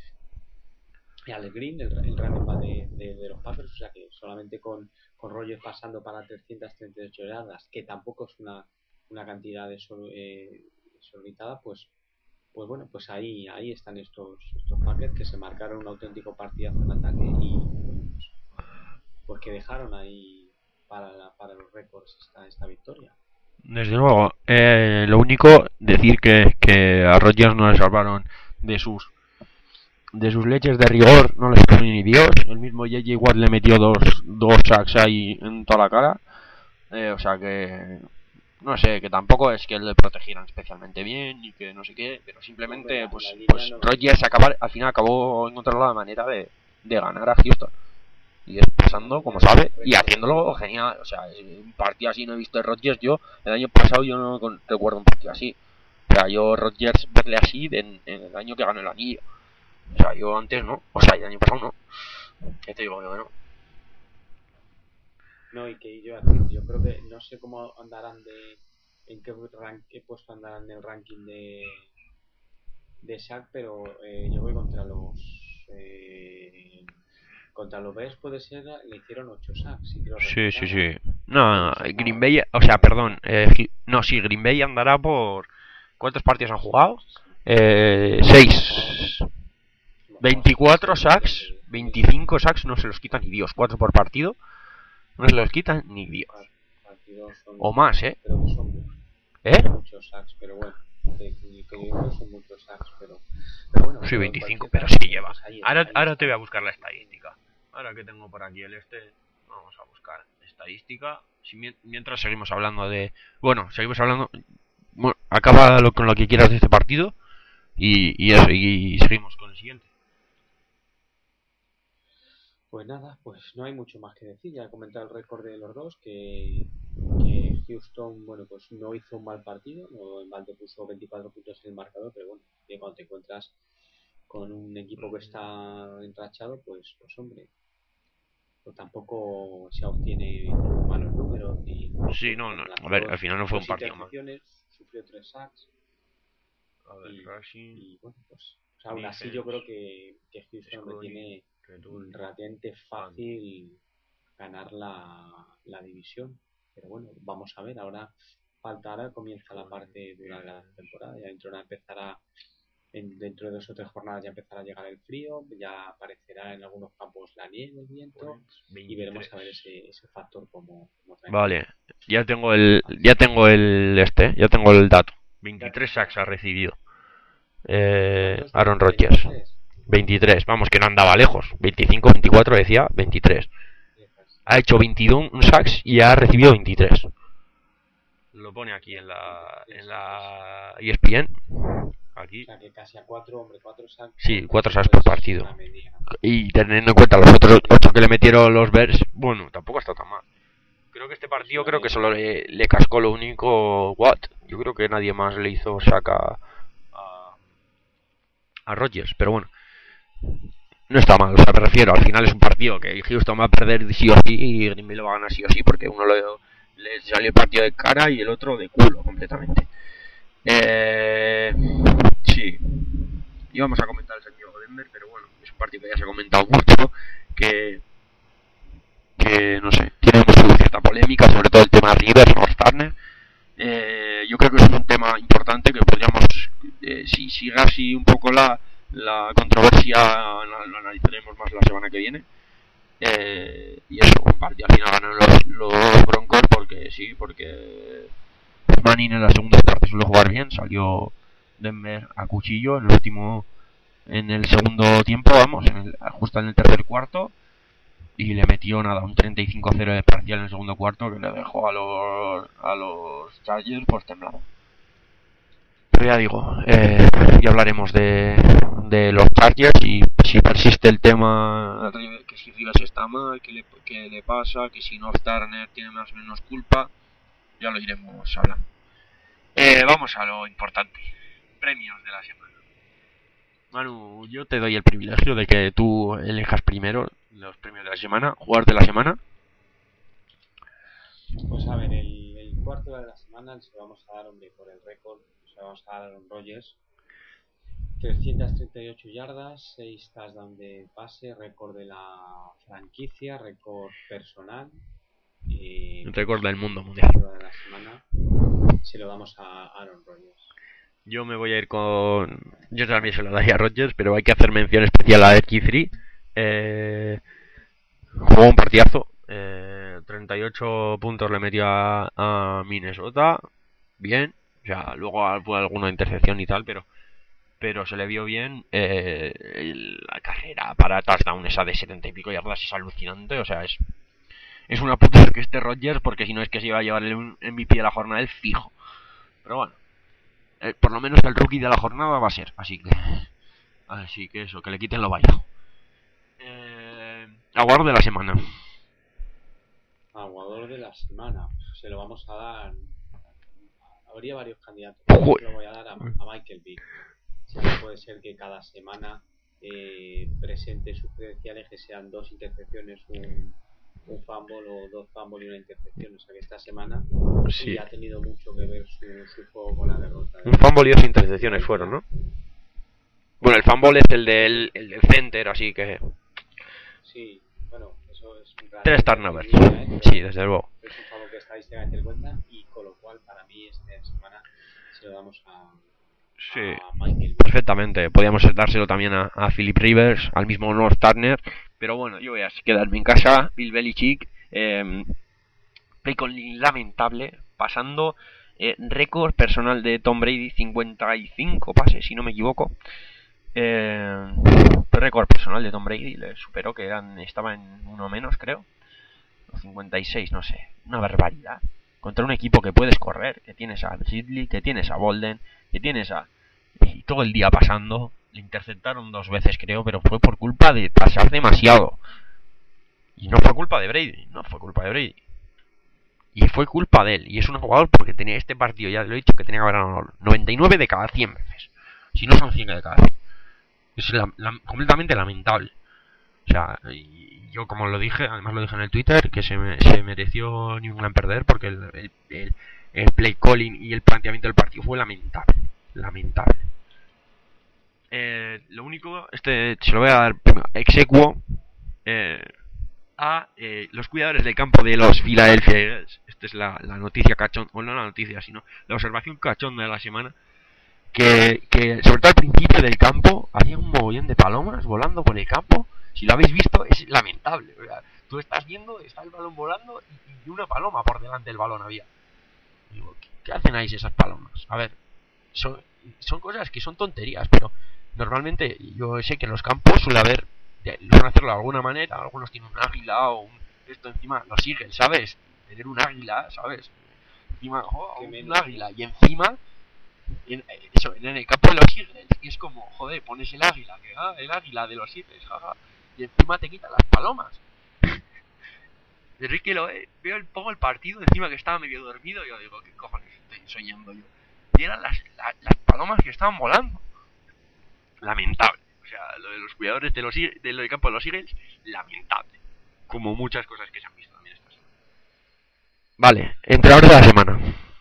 Alex Green, el, el running back de, de, de los Packers, o sea que solamente con, con Rodgers pasando para trescientas treinta y ocho yardas, que tampoco es una, una cantidad desorbitada, eh, pues pues bueno, pues ahí ahí están estos, estos Packers que se marcaron un auténtico partidazo en ataque y pues, pues que dejaron ahí para, la, para los récords esta, esta victoria. Desde luego, eh, lo único, decir que, que a Rodgers no le salvaron de sus de sus leches de rigor, no le salvaron ni Dios. El mismo J J Watt le metió dos, dos sacks ahí en toda la cara. Eh, o sea que, no sé, que tampoco es que le protegieran especialmente bien y que no sé qué, pero simplemente la, pues, la pues no... Rodgers acabar, al final acabó encontrando la manera de, de ganar a Houston. y es pasando como sabe y haciéndolo genial. O sea, un partido así no he visto de Rodgers yo. El año pasado yo no recuerdo un partido así. O sea, yo Rodgers verle así en, en el año que ganó el anillo. O sea, yo antes no. O sea, el año pasado no. ¿Qué te digo? Yo no. No, y que yo, yo creo que no sé cómo andarán de... En qué, rank, qué puesto andarán en el ranking de... De Shaq, pero eh, yo voy contra los... Eh, contra los Bears puede ser, le hicieron ocho sacks, si creo Sí, sí, recordar. sí. No, Green Bay, o sea, perdón. Eh, no, sí, Green Bay andará por... ¿Cuántos partidos han jugado? Eh, seis. veinticuatro sacks, veinticinco sacks, no se los quitan ni Dios. cuatro por partido, no se los quitan ni Dios. O más, ¿eh? Creo que son muchos. ¿Eh? Muchos sacks, pero bueno. Que, que yo son muchos sacks, pero, pero bueno. Sí, veinticinco, pero sí lleva. Ahora, ahora te voy a buscar la estadística. Ahora que tengo por aquí el este, vamos a buscar estadística. Si, mientras seguimos hablando de... Bueno, seguimos hablando... Bueno, acaba lo, con lo que quieras de este partido y, y eso, y, y seguimos con el siguiente. Pues nada, pues no hay mucho más que decir. Ya he comentado el récord de los dos, que, que Houston, bueno, pues no hizo un mal partido, no, el mal te puso veinticuatro puntos en el marcador, pero bueno, que cuando te encuentras con un equipo que está enrachado, pues, pues hombre, pues tampoco se obtiene malos números. Ni, sí, no, no, a ver, al final no fue un partido mal. Sufrió tres sacks. A ver, y, rushing, y bueno, pues o sea, aún así yo creo que, que Houston me tiene relativamente fácil ganar la, la división, pero bueno, vamos a ver. Ahora faltará, comienza la parte dura de la temporada, ya dentro de empezará en, dentro de dos o tres jornadas ya empezará a llegar el frío, ya aparecerá en algunos campos la nieve, el viento, veintitrés. Y veremos a ver ese, ese factor como, como vale, ya tengo el ya tengo el este, ya tengo el dato. veintitrés sacks ha recibido eh, Aaron Rodgers. veintitrés, vamos, que no andaba lejos. veinticinco, veinticuatro decía, veintitrés. Ha hecho veintidós sacks y ha recibido veintitrés. Lo pone aquí en la en la E S P N. Aquí. O sea, que casi a cuatro, hombre, cuatro sacks. Sí, cuatro sacks por partido. Y teniendo en cuenta los otros ocho que le metieron los Bears, bueno, tampoco está tan mal. Creo que este partido creo que solo le, le cascó lo único Watt. Yo creo que nadie más le hizo sack a, a, a Rodgers, pero bueno. No está mal, o sea, me refiero, al final es un partido que Houston va a perder sí o sí y Green Bay lo va a ganar sí o sí, porque uno lo, le salió el partido de cara y el otro de culo completamente. Eh, sí, íbamos a comentar el San Diego Denver, pero bueno, es un partido que ya se ha comentado mucho, que, que no sé, tiene mucha cierta polémica, sobre todo el tema de Rivers, North Turner. Eh, yo creo que es un tema importante que podríamos, eh, si sigue así un poco la, la controversia, lo analizaremos más la semana que viene. Eh, y eso, un partido al final ganan los, los Broncos porque sí, porque Manning en la segunda parte suele jugar bien, salió Denver a cuchillo en el último, en el segundo tiempo, vamos, en el, justo en el tercer cuarto. Y le metió nada, un treinta y cinco cero de parcial en el segundo cuarto que le dejó a los a los Chargers pues temblando. Pero ya digo, eh, ya hablaremos de, de los Chargers y si persiste el tema que si Rivers está mal, que le, que le pasa, que si North Turner tiene más o menos culpa, ya lo iremos hablando. Eh, vamos a lo importante, premios de la semana. Manu, yo te doy el privilegio de que tú elijas primero los premios de la semana, jugador de la semana. Pues a ver, el, el cuarto de la semana se lo vamos a dar, hombre, por el récord, se lo vamos a dar a Aaron Rodgers. trescientas treinta y ocho yardas, seis touchdowns de pase, récord de la franquicia, récord personal. Y récord del mundo mundial. De la semana se lo damos a Aaron Rodgers. Yo me voy a ir con... Yo también se lo daría a Rodgers, pero hay que hacer mención especial a Q tres. Eh... Jugó un partidazo. Eh... treinta y ocho puntos le metió a, a Minnesota. Bien. O sea, luego fue alguna intercepción y tal, pero pero se le vio bien. Eh... La carrera para touchdown esa de setenta y pico yardas es alucinante. O sea, es es una puta que esté Rodgers, porque si no es que se iba a llevar el M V P de la jornada el fijo. Pero bueno. Eh, por lo menos el rookie de la jornada va a ser, así que así que eso, que le quiten lo bailado. Eh, Aguardo de la semana. Aguador de la semana. Se lo vamos a dar. Habría varios candidatos. Joder. Se lo voy a dar a, a Michael Vick. Sí que puede ser que cada semana eh, presente sus credenciales, que sean dos intercepciones, un, un fumble o dos fumbles y una intercepción. O sea que esta semana Sí. sí ha tenido mucho que ver su, su juego con la derrota. Un fumble y dos intercepciones fueron, ¿no? Bueno, el fumble es el del, el del center, así que... Sí, bueno, eso es un gran... Tres turnovers. ¿eh? Sí, desde luego. Es un favor que estadísticamente en cuenta y con lo cual para mí esta semana se lo damos a, Sí. a Michael. Perfectamente. Podríamos dárselo también a, a Philip Rivers, al mismo North Turner. Pero bueno, yo voy a quedarme en casa. Bill Belichick. Eh, play calling lamentable. Pasando eh, récord personal de Tom Brady. cincuenta y cinco pases, si no me equivoco. Eh, récord personal de Tom Brady. Le superó, que eran, estaba en uno menos, creo. cincuenta y seis, no sé. Una barbaridad. Contra un equipo que puedes correr. Que tienes a Ridley, que tienes a Bolden, que tienes a... Y todo el día pasando. Le interceptaron dos veces, creo, pero fue por culpa de pasar demasiado. Y no fue culpa de Brady, no fue culpa de Brady. Y fue culpa de él. Y es un jugador porque tenía este partido, ya lo he dicho, que tenía que haber ganado noventa y nueve de cada cien veces. Si no son cien de cada cien. Es la, la, completamente lamentable. O sea, y yo como lo dije, además lo dije en el Twitter, que se, me, se mereció New England perder porque el, el, el, el play calling y el planteamiento del partido fue lamentable. Lamentable. Eh, lo único, este se lo voy a dar primero, exequo eh, a eh, los cuidadores del campo de los Philadelphia Eagles. Esta es la, la noticia cachón, o no la noticia, sino la observación cachonda de la semana. Que, que sobre todo al principio del campo había un mogollón de palomas volando por el campo. Si lo habéis visto, es lamentable. O sea, tú estás viendo, está el balón volando y, y una paloma por delante del balón había. Digo, ¿qué, qué hacen ahí esas palomas? A ver, son, son cosas que son tonterías, pero normalmente yo sé que en los campos suele haber, suelen hacerlo de alguna manera. Algunos tienen un águila o un, esto encima, los Eagles, ¿sabes? Tener un águila, ¿sabes? Encima, oh, un águila y encima... En, eso, en el campo de los Eagles, y es como, joder, pones el águila, que ah, el águila de los Eagles, jaja, y encima te quitan las palomas. Pero es que lo eh, veo el, pongo el partido, encima que estaba medio dormido, y yo digo, ¿qué cojones estoy soñando yo? Y eran las, la, las palomas que estaban volando. Lamentable. O sea, lo de los cuidadores de los de lo del campo de los Eagles, lamentable. Como muchas cosas que se han visto también esta semana. Vale, entrenador de la semana.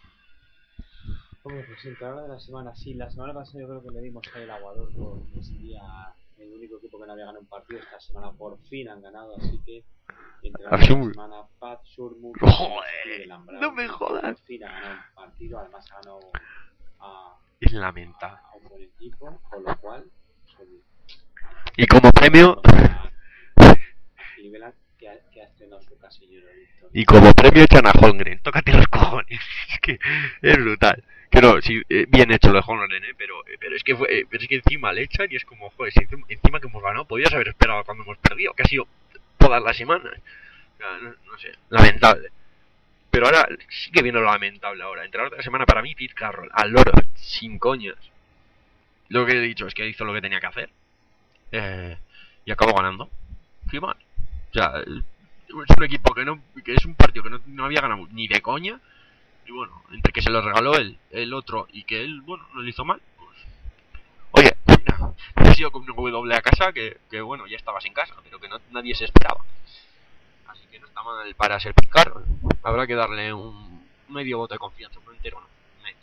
Como presentador de la semana, sí, la semana pasada yo creo que le dimos ahí el aguador porque sería el único equipo que no había ganado un partido. Esta semana por fin han ganado, así que entrenador de la semana, Pat Shurmur. Joder, no me jodas. Por fin ha ganado un partido, además ha ganado a, es lamentable. a un buen equipo, con lo cual son, y como premio a, a Cleveland, que ha, que ha estrenado su casillero de victoria. Y como premio echan a Holmgren. Tócate los cojones. Es que es brutal. Que no, sí, eh, bien hecho lo de Holmgren, ¿eh? Pero, eh, pero, es que fue, eh, pero es que encima le echan y es como, joder, si encima, encima que hemos ganado, podías haber esperado cuando hemos perdido, que ha sido todas las semanas. O sea, no, no sé, lamentable. Pero ahora, sí que viene lo lamentable ahora. Entrenador de la semana para mí, Pete Carroll. Al loro, sin coñas. Lo que he dicho es que hizo lo que tenía que hacer. Eh, y acabó ganando. Qué mal. O sea, es un equipo que no, que es un partido que no, no había ganado ni de coña. Y bueno, entre que se lo regaló él, el otro, y que él, bueno, no lo hizo mal, pues... Oye, no, ha sido con un W a casa que, que, bueno, ya estabas en casa, pero que no, nadie se esperaba. Así que no está mal para ser Pete Carroll. Habrá que darle un medio voto de confianza, un entero no. Medio.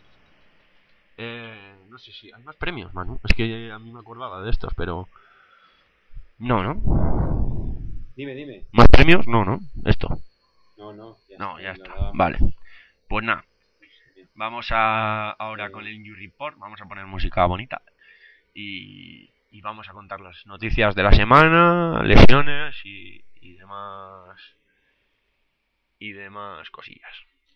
Eh, no sé si hay más premios, Manu. Es que a mí me acordaba de estos, pero... No, ¿no? Dime, dime. ¿Más premios? No, ¿no? Esto. No, no. Ya no, está, ya está. Daba. Vale. Pues nada. Vamos a ahora con el Injury Report. Vamos a poner música bonita. Y, y vamos a contar las noticias de la semana, lesiones y, y demás. Y demás cosillas.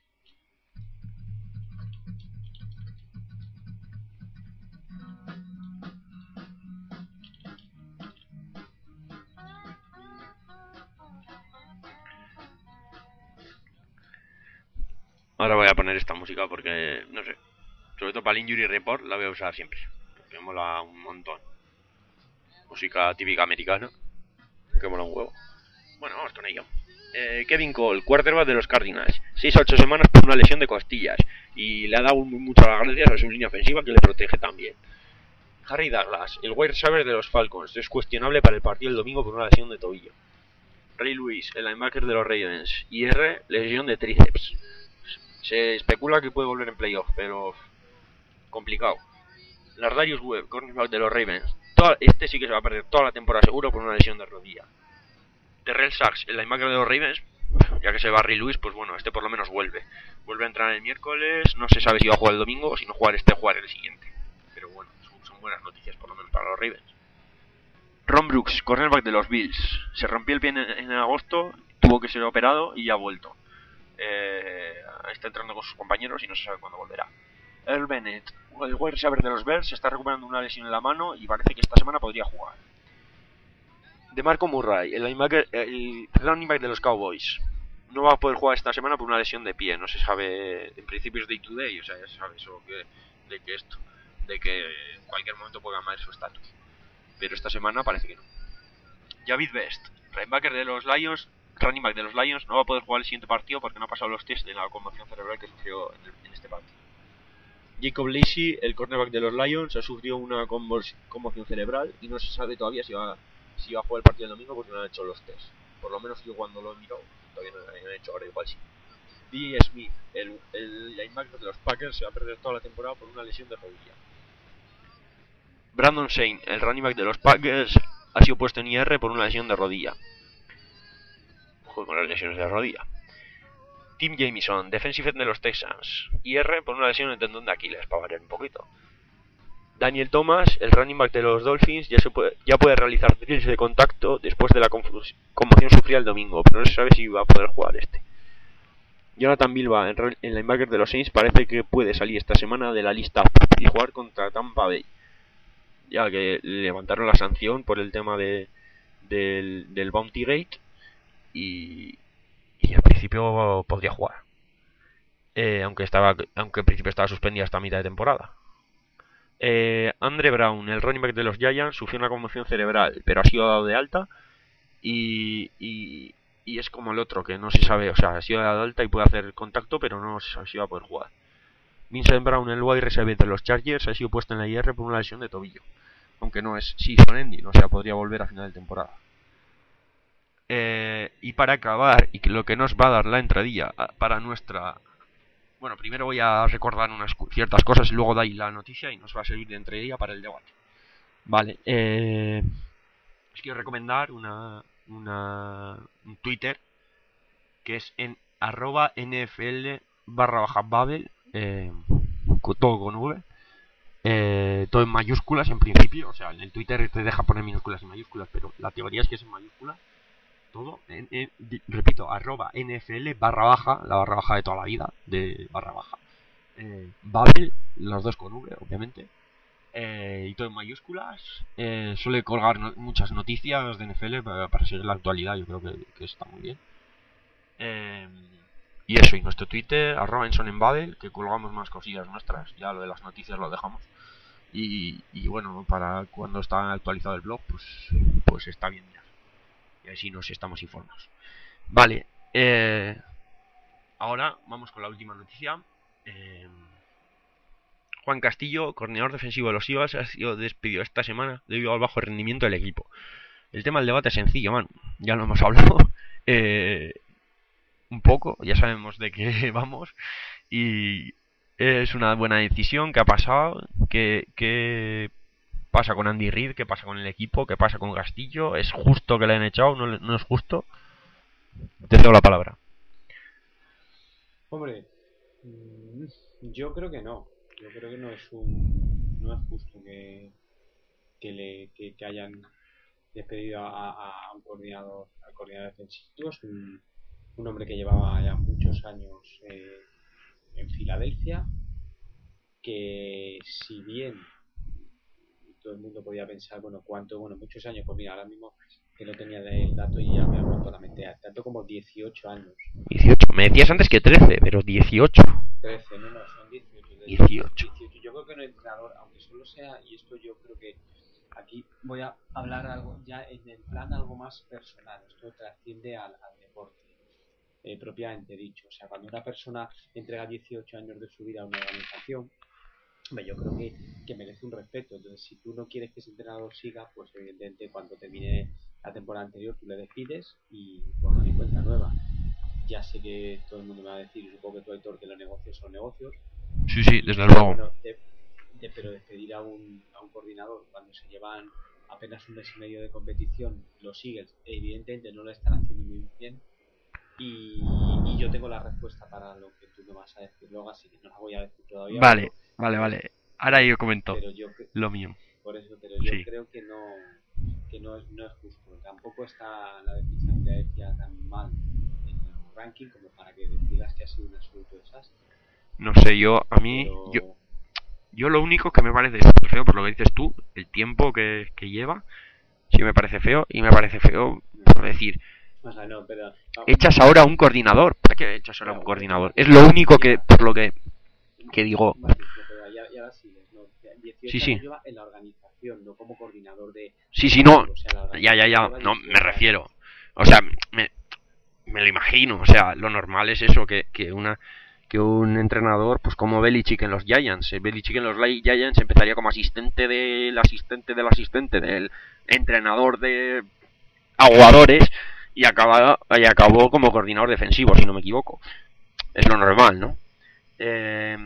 Ahora voy a poner esta música porque, no sé, sobre todo para el Injury Report la voy a usar siempre, porque mola un montón. Música típica americana, que mola un huevo. Bueno, vamos con ello. Eh, Kevin Cole, quarterback de los Cardinals, seis a ocho semanas por una lesión de costillas, y le ha dado muchas gracias a su línea ofensiva que le protege también. Harry Douglas, el wide receiver de los Falcons, es cuestionable para el partido del domingo por una lesión de tobillo. Ray Lewis, el linebacker de los Ravens, I R, lesión de tríceps. Se especula que puede volver en playoff, pero complicado. Lardarius Webb, cornerback de los Ravens, toda, este sí que se va a perder toda la temporada seguro por una lesión de rodilla. Terrell Sachs, el linebacker de los Ravens, ya que se va Ray Lewis, pues bueno, este por lo menos vuelve. Vuelve a entrar el miércoles, no se sabe si va a jugar el domingo o si no jugar este, jugar el siguiente. Pero bueno, son, son buenas noticias por lo menos para los Ravens. Ron Brooks, cornerback de los Bills, se rompió el pie en, en agosto, tuvo que ser operado y ya ha vuelto. Eh, está entrando con sus compañeros y no se sabe cuándo volverá. Earl Bennett, el wide receiver de los Bears, se está recuperando una lesión en la mano y parece que esta semana podría jugar. DeMarco Murray, el, el running back de los Cowboys, no va a poder jugar esta semana por una lesión de pie. No se sabe, en principio es day to day, o sea, ya se sabe eso que, de que esto, de que en cualquier momento puede cambiar su estatus. Pero esta semana parece que no. Javid Best, linebacker de los Lions, running back de los Lions, no va a poder jugar el siguiente partido porque no ha pasado los test de la conmoción cerebral que sufrió en, el, en este partido. Jacob Lacey, el cornerback de los Lions, ha sufrido una conmoción cerebral y no se sabe todavía si va, si va a jugar el partido el domingo porque no han hecho los test. Por lo menos yo cuando lo he mirado, todavía no lo han hecho, ahora igual sí. D J Smith, el, el linebacker de los Packers, se va a perder toda la temporada por una lesión de rodilla. Brandon Shane, el running back de los Packers, ha sido puesto en I R por una lesión de rodilla. Joder, con las lesiones de rodilla. Tim Jamison, defensive end de los Texans, I R por una lesión en el tendón de Aquiles, para variar un poquito. Daniel Thomas, el running back de los Dolphins, ya, se puede, ya puede realizar drills de contacto después de la conmoción sufrida el domingo, pero no se sabe si va a poder jugar este. Jonathan Bilba, el linebacker de los Saints, parece que puede salir esta semana de la lista y jugar contra Tampa Bay, ya que levantaron la sanción por el tema de del, del Bounty Gate y, y en principio podría jugar, eh, aunque estaba aunque en principio estaba suspendida hasta mitad de temporada. eh, Andre Brown, el running back de los Giants, sufrió una conmoción cerebral pero ha sido dado de alta y, y, y es como el otro, que no se sabe, o sea, ha sido dado de alta y puede hacer contacto pero no se sabe si va a poder jugar. Vincent Brown, el wide receiver de los Chargers, ha sido puesto en la I R por una lesión de tobillo, aunque no es season ending, o sea, podría volver a final de temporada. Eh, y para acabar, y lo que nos va a dar la entradilla para nuestra... Bueno, primero voy a recordar unas ciertas cosas y luego dais la noticia y nos va a servir de entradilla para el debate. Vale, eh, os quiero recomendar una, una un Twitter que es en arroba nfl barra baja babel, eh, todo con V, eh, todo en mayúsculas en principio, o sea, en el Twitter te deja poner minúsculas y mayúsculas, pero la teoría es que es en mayúsculas, todo, en, en, repito, arroba nfl barra baja, la barra baja de toda la vida, de barra baja, eh, babel, los dos con V, obviamente, eh, y todo en mayúsculas, eh, suele colgar no, muchas noticias de N F L para, para seguir la actualidad, yo creo que, que está muy bien. Eh, y eso, y nuestro Twitter, arroba ensonenbabel, que colgamos más cosillas nuestras, ya lo de las noticias lo dejamos. Y, y bueno, para cuando está actualizado el blog, pues, pues está bien mirar. Y así nos estamos informados. Vale, eh, ahora vamos con la última noticia. Eh, Juan Castillo, coordinador defensivo de los Eagles, ha sido despedido esta semana debido al bajo rendimiento del equipo. El tema del debate es sencillo, man. Ya lo hemos hablado. Eh, un poco, ya sabemos de qué vamos. Y es una buena decisión que ha pasado. ¿Qué, qué pasa con Andy Reid? ¿Qué pasa con el equipo? ¿Qué pasa con Castillo? ¿Es justo que le han echado? ¿No, no es justo? Te cedo la palabra. Hombre, yo creo que no. Yo creo que no es un no es justo que que le que, que hayan despedido a, a un coordinador al coordinador defensivo. Es un, un hombre que llevaba ya muchos años eh, en Filadelfia, que si bien todo el mundo podía pensar, bueno, cuánto, bueno, muchos años, pues mira, ahora mismo que no tenía el dato y ya me ha vuelto a la mente, tanto como dieciocho años. dieciocho, me decías antes que trece, pero dieciocho. trece, no, no, son dieciocho. dieciocho. dieciocho. Yo creo que un entrenador, aunque solo sea, y esto yo creo que aquí voy a hablar algo ya en el plan algo más personal. Esto trasciende al, al deporte, eh, propiamente dicho. O sea, cuando una persona entrega dieciocho años de su vida a una organización, hombre, yo creo que, que merece un respeto. Entonces, si tú no quieres que ese entrenador siga, pues evidentemente cuando termine la temporada anterior tú le despides y borrón y cuenta nueva. Ya sé que todo el mundo me va a decir, y supongo que tú, Aitor, que los negocios son negocios. Sí, sí, Y, desde luego. Bueno, de, de, pero despedir a un, a un coordinador cuando se llevan apenas un mes y medio de competición, los Eagles evidentemente no lo están haciendo muy bien. Y, y yo tengo la respuesta para lo que tú me vas a decir luego, así que no la voy a decir todavía. Vale, pero, vale, pero, vale. Ahora yo comento pero yo lo mío. por eso, pero yo Sí. creo que no que no es, no es justo. Tampoco está la defensa de Filadelfia tan mal en el ranking como para que digas que ha sido un absoluto desastre. No sé, yo, a mí, Pero... yo, yo lo único que me parece súper feo, por lo que dices tú, el tiempo que, que lleva, sí me parece feo, y me parece feo, por decir, O sea, no, pero, no, echas ahora a un coordinador. ¿Para qué echas ahora a un pero, coordinador? pero, Es lo único que, ya, por lo que, que digo. vale, pero ya, ya la sigues, ¿no? dieciocho Sí, sí. años lleva en la organización, no como coordinador de... Sí, sí, no. O sea, la Ya, ya, ya. lleva No, dieciocho me refiero. O sea, me, me lo imagino. O sea, lo normal es eso, que, que una que un entrenador, pues como Belichick en los Giants. eh, Belichick en los Li- Giants empezaría como asistente del asistente del asistente del entrenador de aguadores y acaba, y acabó como coordinador defensivo, si no me equivoco. Es lo normal, ¿no? Eh,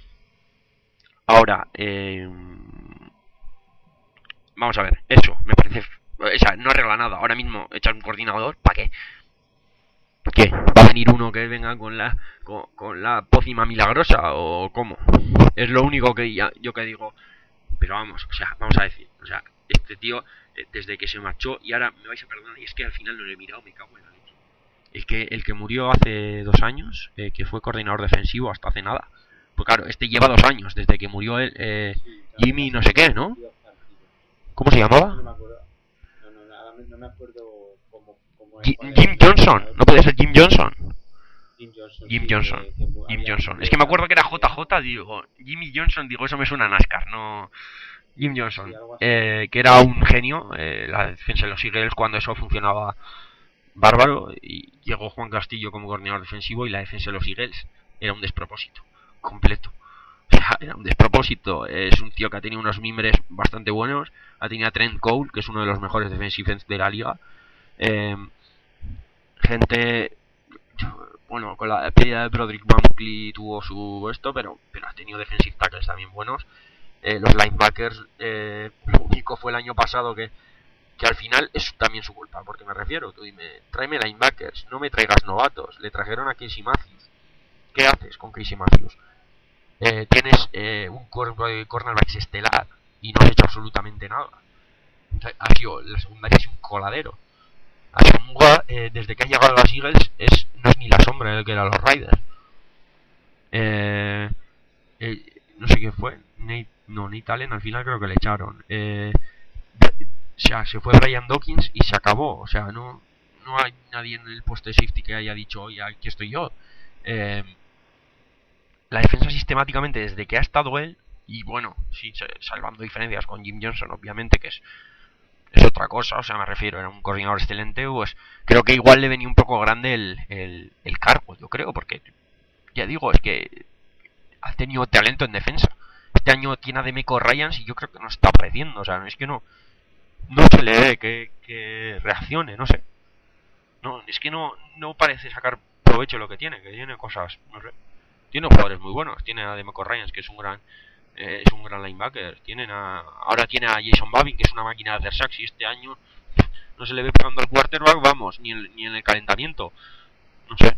ahora, eh, vamos a ver, eso, me parece... O sea, no arregla nada. Ahora mismo echar un coordinador, ¿para qué? ¿Qué? ¿Va a venir uno que venga con la con, con la pócima milagrosa o cómo? Es lo único que ya, yo que digo. Pero vamos, o sea, vamos a decir, o sea, este tío eh, desde que se marchó, y ahora me vais a perdonar, y es que al final no lo he mirado, me cago en la leche. El que el que murió hace dos años, eh, que fue coordinador defensivo hasta hace nada. Pues claro, este lleva dos años desde que murió él, eh, Sí, Jimmy no sé qué, ¿no? Dios partido. ¿Cómo se No llamaba? me acuerdo. No, no, no, ahora no me acuerdo cómo, cómo es. Ji- cuál Jim es el Johnson, entrenador. no puede ser Jim Johnson. Jim Johnson. Jim sí, Johnson. que- que mu- Jim había Johnson. mucho Es que me de acuerdo que era cáncer, J J, digo, Jimmy Johnson, digo, eso me suena a NASCAR, no. Jim Johnson, Sí, algo así. eh, que era un genio, eh, la defensa de los Eagles cuando eso funcionaba bárbaro, y llegó Juan Castillo como coordinador defensivo y la defensa de los Eagles era un despropósito, completo. O sea, era un despropósito. Es un tío que ha tenido unos mimbres bastante buenos, ha tenido a Trent Cole, que es uno de los mejores defensive ends de la liga. Eh, gente, bueno, con la pérdida de Broderick Buckley tuvo su esto, pero, pero ha tenido defensive tackles también buenos. Eh, los linebackers, eh, lo único fue el año pasado que, que al final es también su culpa, porque me refiero, tú dime, tráeme linebackers, no me traigas novatos. Le trajeron a Casey Matthews. ¿Qué haces con Casey Matthews? Eh, tienes eh, un cornerback estelar y no has hecho absolutamente nada. Ha sido, la secundaria es un coladero. Asamoah, eh, desde que ha llegado a las Eagles, es, no es ni la sombra del que eran los Raiders. Eh, eh, no sé qué fue. Nate, no, Nate Allen al final creo que le echaron. Eh, o sea, se fue Brian Dawkins y se acabó. O sea, no, no hay nadie en el poste de safety que haya dicho, oye, aquí estoy yo. Eh, la defensa sistemáticamente desde que ha estado él, y bueno, sí, salvando diferencias con Jim Johnson, obviamente, que es es otra cosa, o sea, me refiero, era un coordinador excelente, pues creo que igual le venía un poco grande el, el, el cargo, yo creo, porque ya digo, es que ha tenido talento en defensa. Este año tiene a Demeco Ryans y yo creo que no está apareciendo, o sea, no es que no no se le ve que, que reaccione, no sé. No, es que no, no parece sacar provecho de lo que tiene, que tiene cosas, no sé. Tiene jugadores muy buenos, tiene a Demeco Ryans, que es un gran eh, es un gran linebacker. Tienen a, ahora tiene a Jason Babin, que es una máquina de hacer sacks, y este año no se le ve pegando al quarterback, vamos, ni, el, ni en el calentamiento. No sé.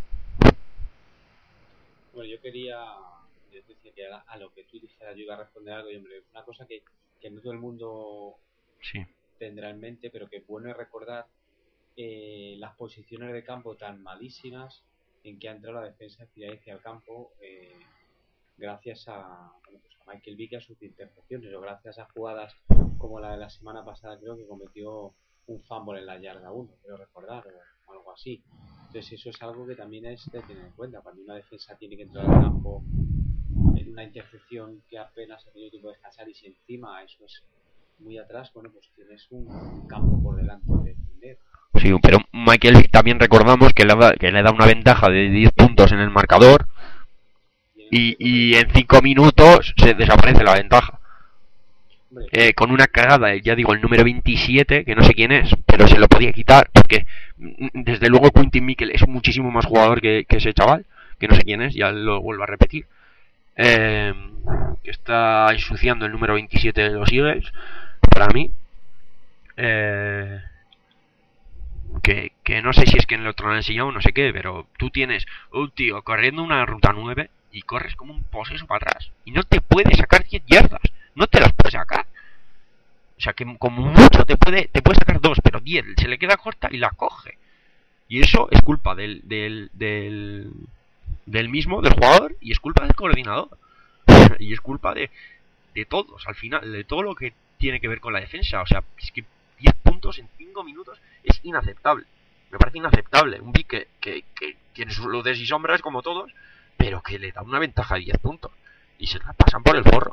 Bueno, yo quería yo decía que a, a lo que tú dijeras yo iba a responder algo, y hombre, una cosa que, que no todo el mundo sí. tendrá en mente, pero que es bueno es recordar eh, las posiciones de campo tan malísimas en que ha entrado la defensa de Filadelfia al campo, eh, gracias a, bueno, pues a Michael Vick y a sus intercepciones, o gracias a jugadas como la de la semana pasada, creo que cometió un fumble en la yarda uno, creo recordar, o algo así. Entonces eso es algo que también es de tener en cuenta. Cuando una defensa tiene que entrar al campo en una intercepción que apenas ha tenido tiempo de descansar, y si encima eso es muy atrás, bueno, pues tienes un campo por delante de defender. Sí, pero Michael Vick también recordamos que le da, que le da una ventaja de diez puntos en el marcador y, y en cinco minutos se desaparece la ventaja. Eh, con una cagada, ya digo, el número veintisiete, que no sé quién es, pero se lo podía quitar, porque desde luego Quintin Mikkel es muchísimo más jugador que, que ese chaval, que no sé quién es, ya lo vuelvo a repetir, eh, que está ensuciando el número veintisiete de los Eagles, para mí, eh, que, que no sé si es que en el otro lo han enseñado, no sé qué, pero tú tienes un tío corriendo una ruta nueve y corres como un poseso para atrás, y no te puede sacar diez yardas. No te las puede sacar. O sea, que como mucho te puede te puede sacar dos, pero diez se le queda corta y la coge. Y eso es culpa del del, del, del mismo, del jugador, y es culpa del coordinador. Y es culpa de, de todos, al final, de todo lo que tiene que ver con la defensa. O sea, es que diez puntos en cinco minutos es inaceptable. Me parece inaceptable. Un Vic que, que, que tiene sus luces y sombras, como todos, pero que le da una ventaja de diez puntos. Y se la pasan por el forro.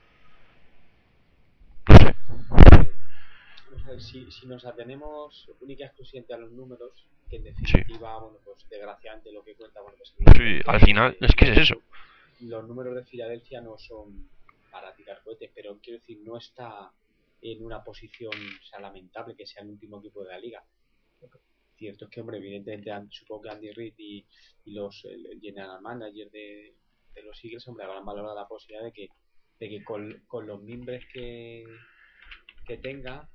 No sé. Vamos a ver, si, si nos atenemos única y exclusivamente a los números, que en definitiva, sí. bueno, pues desgraciadamente lo que cuenta, bueno, pues sí, al final es que es eso. Los números de Filadelfia no son para tirar cohetes, pero quiero decir, no está en una posición, o sea, lamentable que sea el último equipo de la liga. Cierto es que, hombre, evidentemente supongo que Andy Reid y, y los el, el general manager de, de los Eagles, hombre, habrán valorado la posibilidad de que de que con, con los miembros que, que tenga,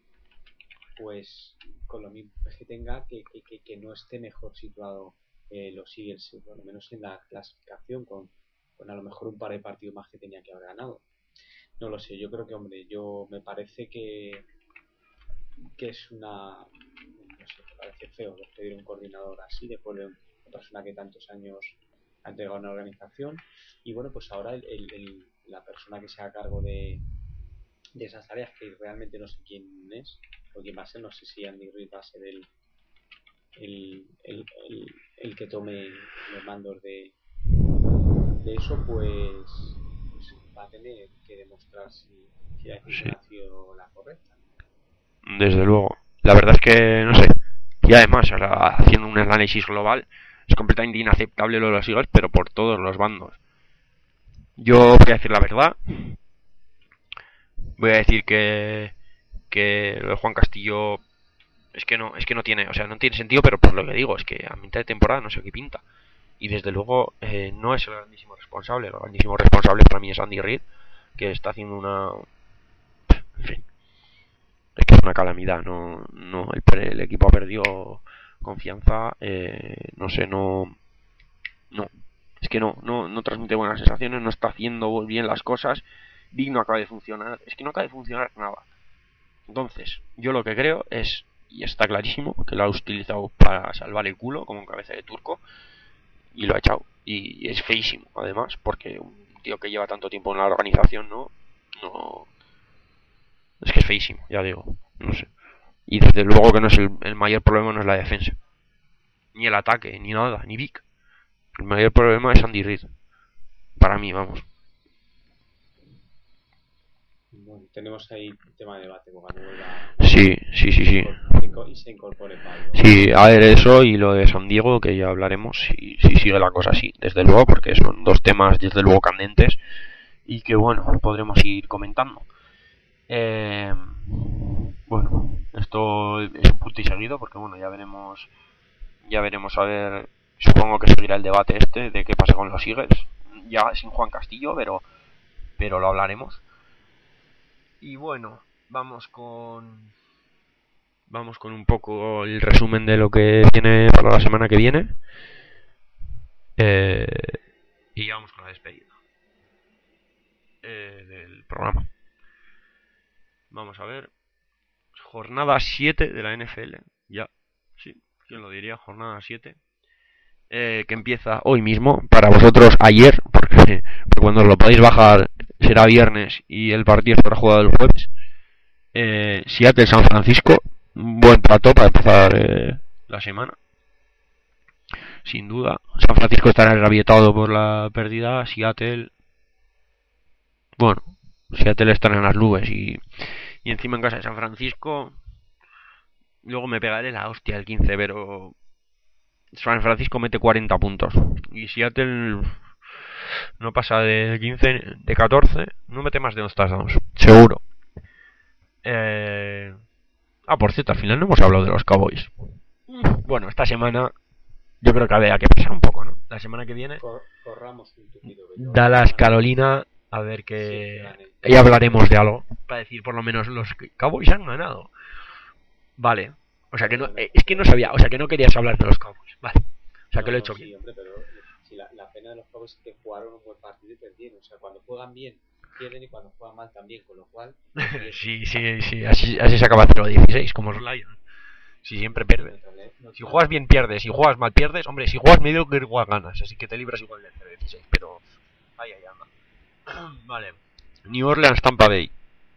pues con los miembros que tenga, que, que, que no esté mejor situado eh, los Eagles, por lo menos en la clasificación, con, con a lo mejor un par de partidos más que tenía que haber ganado. No lo sé, yo creo que, hombre, yo me parece que que es una, no sé, me parece feo despedir un coordinador así después de una persona que tantos años ha entregado una organización. Y bueno, pues ahora el, el, el, la persona que se haga cargo de, de esas áreas, que realmente no sé quién es o quién va a ser, no sé si Andy Reid va a ser el el, el, el, el que tome los mandos de, de eso, pues, pues va a tener que demostrar si, si la decisión sí. ha sido la correcta. Desde luego, la verdad es que no sé, y además, ahora, haciendo un análisis global, es completamente inaceptable lo de los Eagles, pero por todos los bandos. Yo voy a decir la verdad. Voy a decir que que lo de Juan Castillo es que no es que no tiene, o sea, no tiene sentido, pero por lo que digo, es que a mitad de temporada no sé qué pinta. Y desde luego eh, no es el grandísimo responsable. El grandísimo responsable para mí es Andy Reid, que está haciendo una, en fin, es que es una calamidad. No, no el, el equipo ha perdido confianza, eh, no sé, no, no, es que no, no, no transmite buenas sensaciones, no está haciendo bien las cosas. Vic no acaba de funcionar, es que no acaba de funcionar nada. Entonces, yo lo que creo es, y está clarísimo, que lo ha utilizado para salvar el culo como un cabeza de turco y lo ha echado. Y es feísimo, además, porque un tío que lleva tanto tiempo en la organización, no, no, es que es feísimo, ya digo, no sé. Y desde luego que no es el, el mayor problema, no es la defensa, ni el ataque, ni nada, ni Vic. El mayor problema es Andy Reid, para mí, vamos. Bueno, tenemos ahí un tema de debate, porque vuelva... Sí, sí, sí, sí. Y se incorpore Pablo. Sí, a ver, eso y lo de San Diego, que ya hablaremos, si, si sigue la cosa así, desde luego, porque son dos temas desde luego candentes y que, bueno, podremos ir comentando. Eh, bueno, esto es un punto y seguido, porque, bueno, ya veremos, ya veremos a ver, supongo que seguirá el debate este de qué pasa con los Eagles, ya sin Juan Castillo, pero, pero lo hablaremos. Y bueno, vamos con vamos con un poco el resumen de lo que viene para la semana que viene. Eh, y ya vamos con la despedida eh, del programa. Vamos a ver. Jornada siete de la N F L. Ya, sí, ¿quién lo diría? Jornada siete. Eh, que empieza hoy mismo. Para vosotros ayer, porque, porque cuando lo podéis bajar será viernes y el partido estará jugado el jueves. Eh, Seattle San Francisco, un buen plato para empezar eh, la semana, sin duda. San Francisco estará enrabietado por la pérdida. Seattle, bueno, Seattle estará en las nubes y, y encima en casa de San Francisco. Luego me pegaré la hostia el quince, pero San Francisco mete cuarenta puntos y Seattle no pasa de quince, de catorce, no mete más de dos touchdowns, seguro. Eh... Ah, por cierto, al final no hemos hablado de los Cowboys. Bueno, esta semana yo creo que había que pensar un poco, ¿no? La semana que viene Cor corramos un tupido velo. Dallas, Carolina, a ver que... Sí, y hablaremos de algo, para decir por lo menos los Cowboys han ganado. Vale, o sea que no, eh, es que no sabía, o sea que no querías hablar de los Cowboys, vale. O sea no, que lo he no, hecho sí, bien. Hombre, pero si la, la pena de los Cowboys es que jugaron un buen partido y perdieron. O sea, cuando juegan bien, pierden, y cuando juegan mal también, con lo cual... sí, sí, sí, así, así se acaba cero dieciséis, como los Lions. Si siempre pierdes. Si juegas bien, pierdes. Si juegas mal, pierdes. Hombre, si juegas medio, que igual ganas. Así que te libras igual del cero dieciséis. Pero... Ay, ay, anda. Vale. New Orleans, Tampa Bay.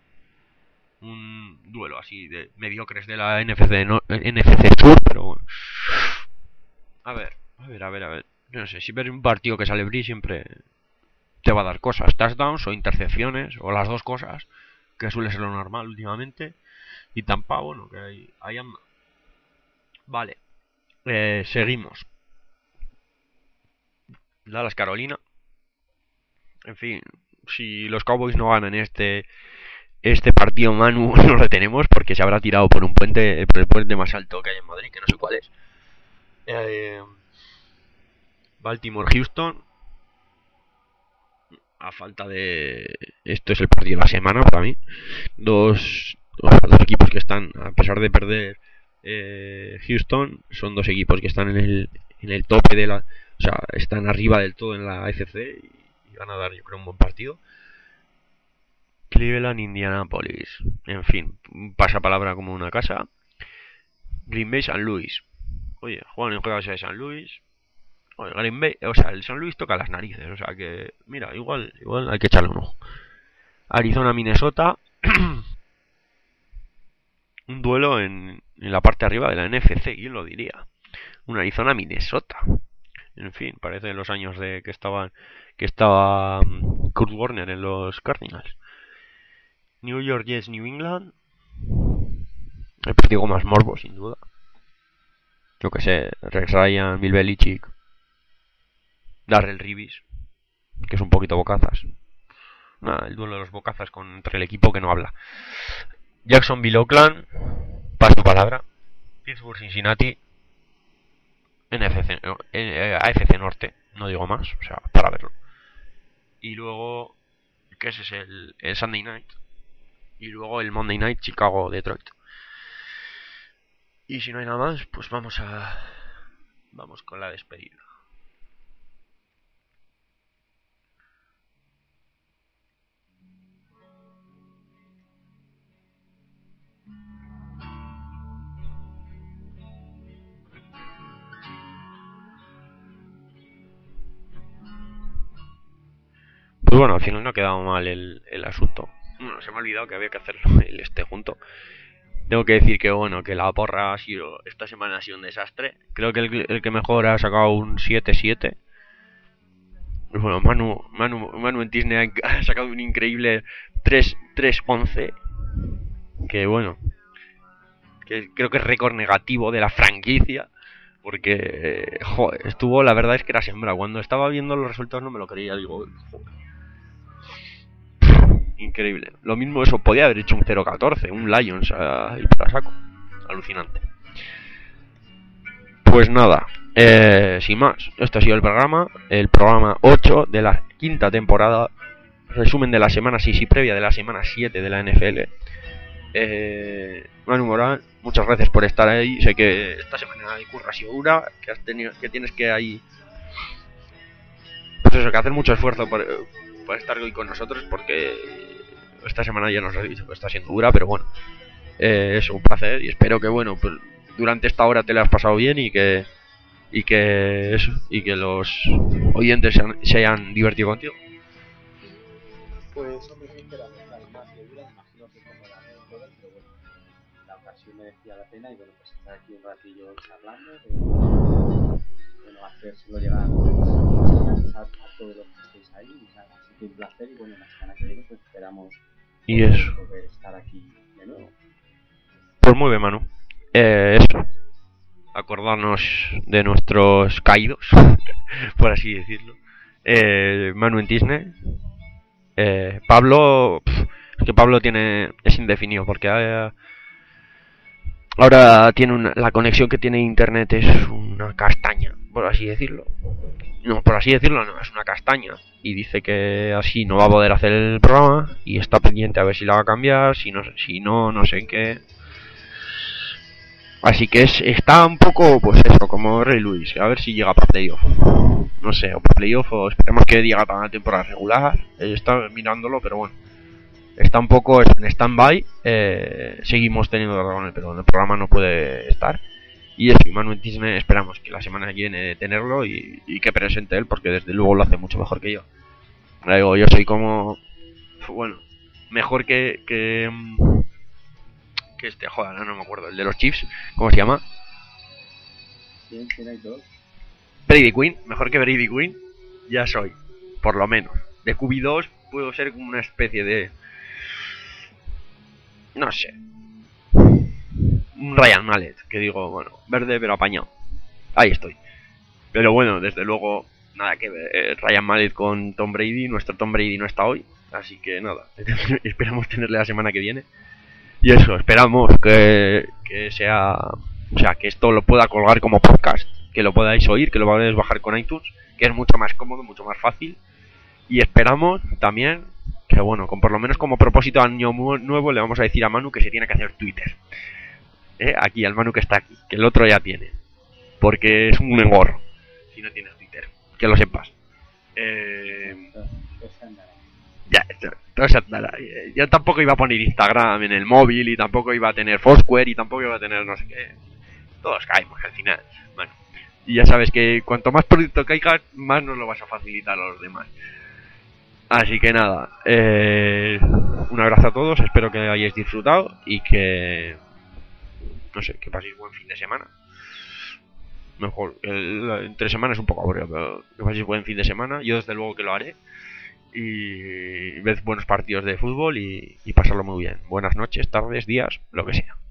Un duelo así de mediocres de la N F C, no, N F C Sur, pero bueno. A ver, a ver, a ver, a ver. Yo no sé, si ves un partido que sale Bree siempre te va a dar cosas. Touchdowns o intercepciones, o las dos cosas, que suele ser lo normal últimamente. Y Tampa, bueno, que hay, hay anda. Vale, eh, seguimos. Dallas, Carolina. En fin, si los Cowboys no ganan este este partido, Manu no lo tenemos porque se habrá tirado por un puente, por el puente más alto que hay en Madrid, que no sé cuál es. Eh, Baltimore, Houston. A falta de... Esto es el partido de la semana para mí. Dos, dos equipos que están, a pesar de perder eh, Houston, son dos equipos que están en el, en el tope de la... O sea, están arriba del todo en la A F C y, y van a dar, yo creo, un buen partido. Cleveland, Indianapolis. En fin, pasa palabra como una casa. Green Bay, San Luis. Oye, juegan en juegos de San Luis. Oye, Green Bay, o sea, el San Luis toca las narices. O sea que, mira, igual, igual hay que echarle un ojo. Arizona, Minnesota. Un duelo en, en la parte arriba de la N F C, ¿quién lo diría? Un Arizona, Minnesota. En fin, parece los años de que estaban que estaba um, Kurt Warner en los Cardinals. New York Jets, New England. El partido más morbo, sin duda. Yo que sé, Rex Ryan, Bill Belichick, Darrell Reeves, que es un poquito bocazas. Nada, el duelo de los bocazas contra el equipo que no habla. Jacksonville, Oakland. Paso palabra. Pittsburgh, Cincinnati. N F C, eh, A F C Norte, no digo más, o sea, para verlo. Y luego, que ese es el, el Sunday Night. Y luego el Monday Night, Chicago, Detroit. Y si no hay nada más, pues vamos a... Vamos con la despedida. Pues bueno, al final no ha quedado mal el, el asunto. Bueno, se me ha olvidado que había que hacerlo el este junto. Tengo que decir que bueno, que la porra ha sido, esta semana ha sido un desastre. Creo que el, el que mejor ha sacado un siete siete. Bueno, Manu, Manu, Manu en Disney ha sacado un increíble tres once. Que bueno, que creo que es récord negativo de la franquicia. Porque, joder, estuvo, la verdad es que era sembra. Cuando estaba viendo los resultados no me lo creía, digo, joder. Increíble. Lo mismo eso, podía haber hecho un cero catorce, un Lions uh, y para saco. Alucinante. Pues nada, eh, sin más, este ha sido el programa, el programa ocho de la quinta temporada, resumen de la semana seis y previa de la semana siete de la N F L. Eh, Manu Morán, muchas gracias por estar ahí. Sé que esta semana de curra ha sido dura, que has tenido, que tienes que ahí, pues eso, que hacer mucho esfuerzo por, por estar hoy con nosotros, porque esta semana ya nos has dicho que está siendo dura, pero bueno, eh, es un placer y espero que bueno, pues durante esta hora te la has pasado bien y que y que eso, y que los oyentes se, han, se hayan divertido contigo. Pues hombre, sinceramente, además de dura, imagino que como la de todas, pero bueno, la ocasión merecía la pena y bueno, pues estar aquí un ratillo charlando, de, bueno, hacérselo llegar a, a todos los que estéis ahí, y nada, así que un placer y bueno, la semana que viene pues esperamos Y eso. Poder estar aquí de nuevo. Pues muy bien, Manu. Eh, eso. Acordarnos de nuestros caídos, por así decirlo. Eh, Manu en Disney. Eh, Pablo. Pff, es que Pablo tiene. Es indefinido porque eh, ahora tiene una, la conexión que tiene internet es una castaña, por así decirlo. No, por así decirlo, no, es una castaña. Y dice que así no va a poder hacer el programa. Y está pendiente a ver si la va a cambiar. Si no, si no, no sé en qué. Así que es, está un poco, pues eso, como Rey Luis. A ver si llega para playoff. No sé, o para playoff o esperemos que llegue a la temporada regular. Eh, está mirándolo, pero bueno. Está un poco en stand-by. Eh, seguimos teniendo dragones, pero en el programa no puede estar. Y eso, y Manu en Disney esperamos que la semana que viene tenerlo y, y que presente él, porque desde luego lo hace mucho mejor que yo. Le digo, yo soy como, bueno, mejor que que, que este, joder, no, no me acuerdo, el de los Chiefs, ¿cómo se llama? ¿Quién tiene ahí dos? Brady Quinn, mejor que Brady Quinn, ya soy, por lo menos. De Q B dos puedo ser como una especie de, no sé, un Ryan Mallet, que digo, bueno, verde pero apañado. Ahí estoy. Pero bueno, desde luego, nada que ver. Eh, Ryan Mallet con Tom Brady. Nuestro Tom Brady no está hoy. Así que nada, esperamos tenerle la semana que viene. Y eso, esperamos que, que sea... O sea, que esto lo pueda colgar como podcast. Que lo podáis oír, que lo podáis bajar con iTunes. Que es mucho más cómodo, mucho más fácil. Y esperamos también que, bueno, con por lo menos como propósito de año nuevo le vamos a decir a Manu que se tiene que hacer Twitter. ¿Eh? Aquí, al Manu que está aquí. Que el otro ya tiene. Porque es un engorro si no tienes Twitter, que lo sepas. Eh, ya, todo se andará. Yo tampoco iba a poner Instagram en el móvil y tampoco iba a tener Foursquare y tampoco iba a tener no sé qué. Todos caemos al final. Bueno, y ya sabes que cuanto más proyecto caigas, más nos lo vas a facilitar a los demás. Así que nada, eh, un abrazo a todos, espero que hayáis disfrutado y que, no sé, que paséis buen fin de semana. Mejor, el, entre semanas es un poco aburrido, pero que paséis buen fin de semana. Yo desde luego que lo haré. Y ved buenos partidos de fútbol y, y pasarlo muy bien. Buenas noches, tardes, días, lo que sea.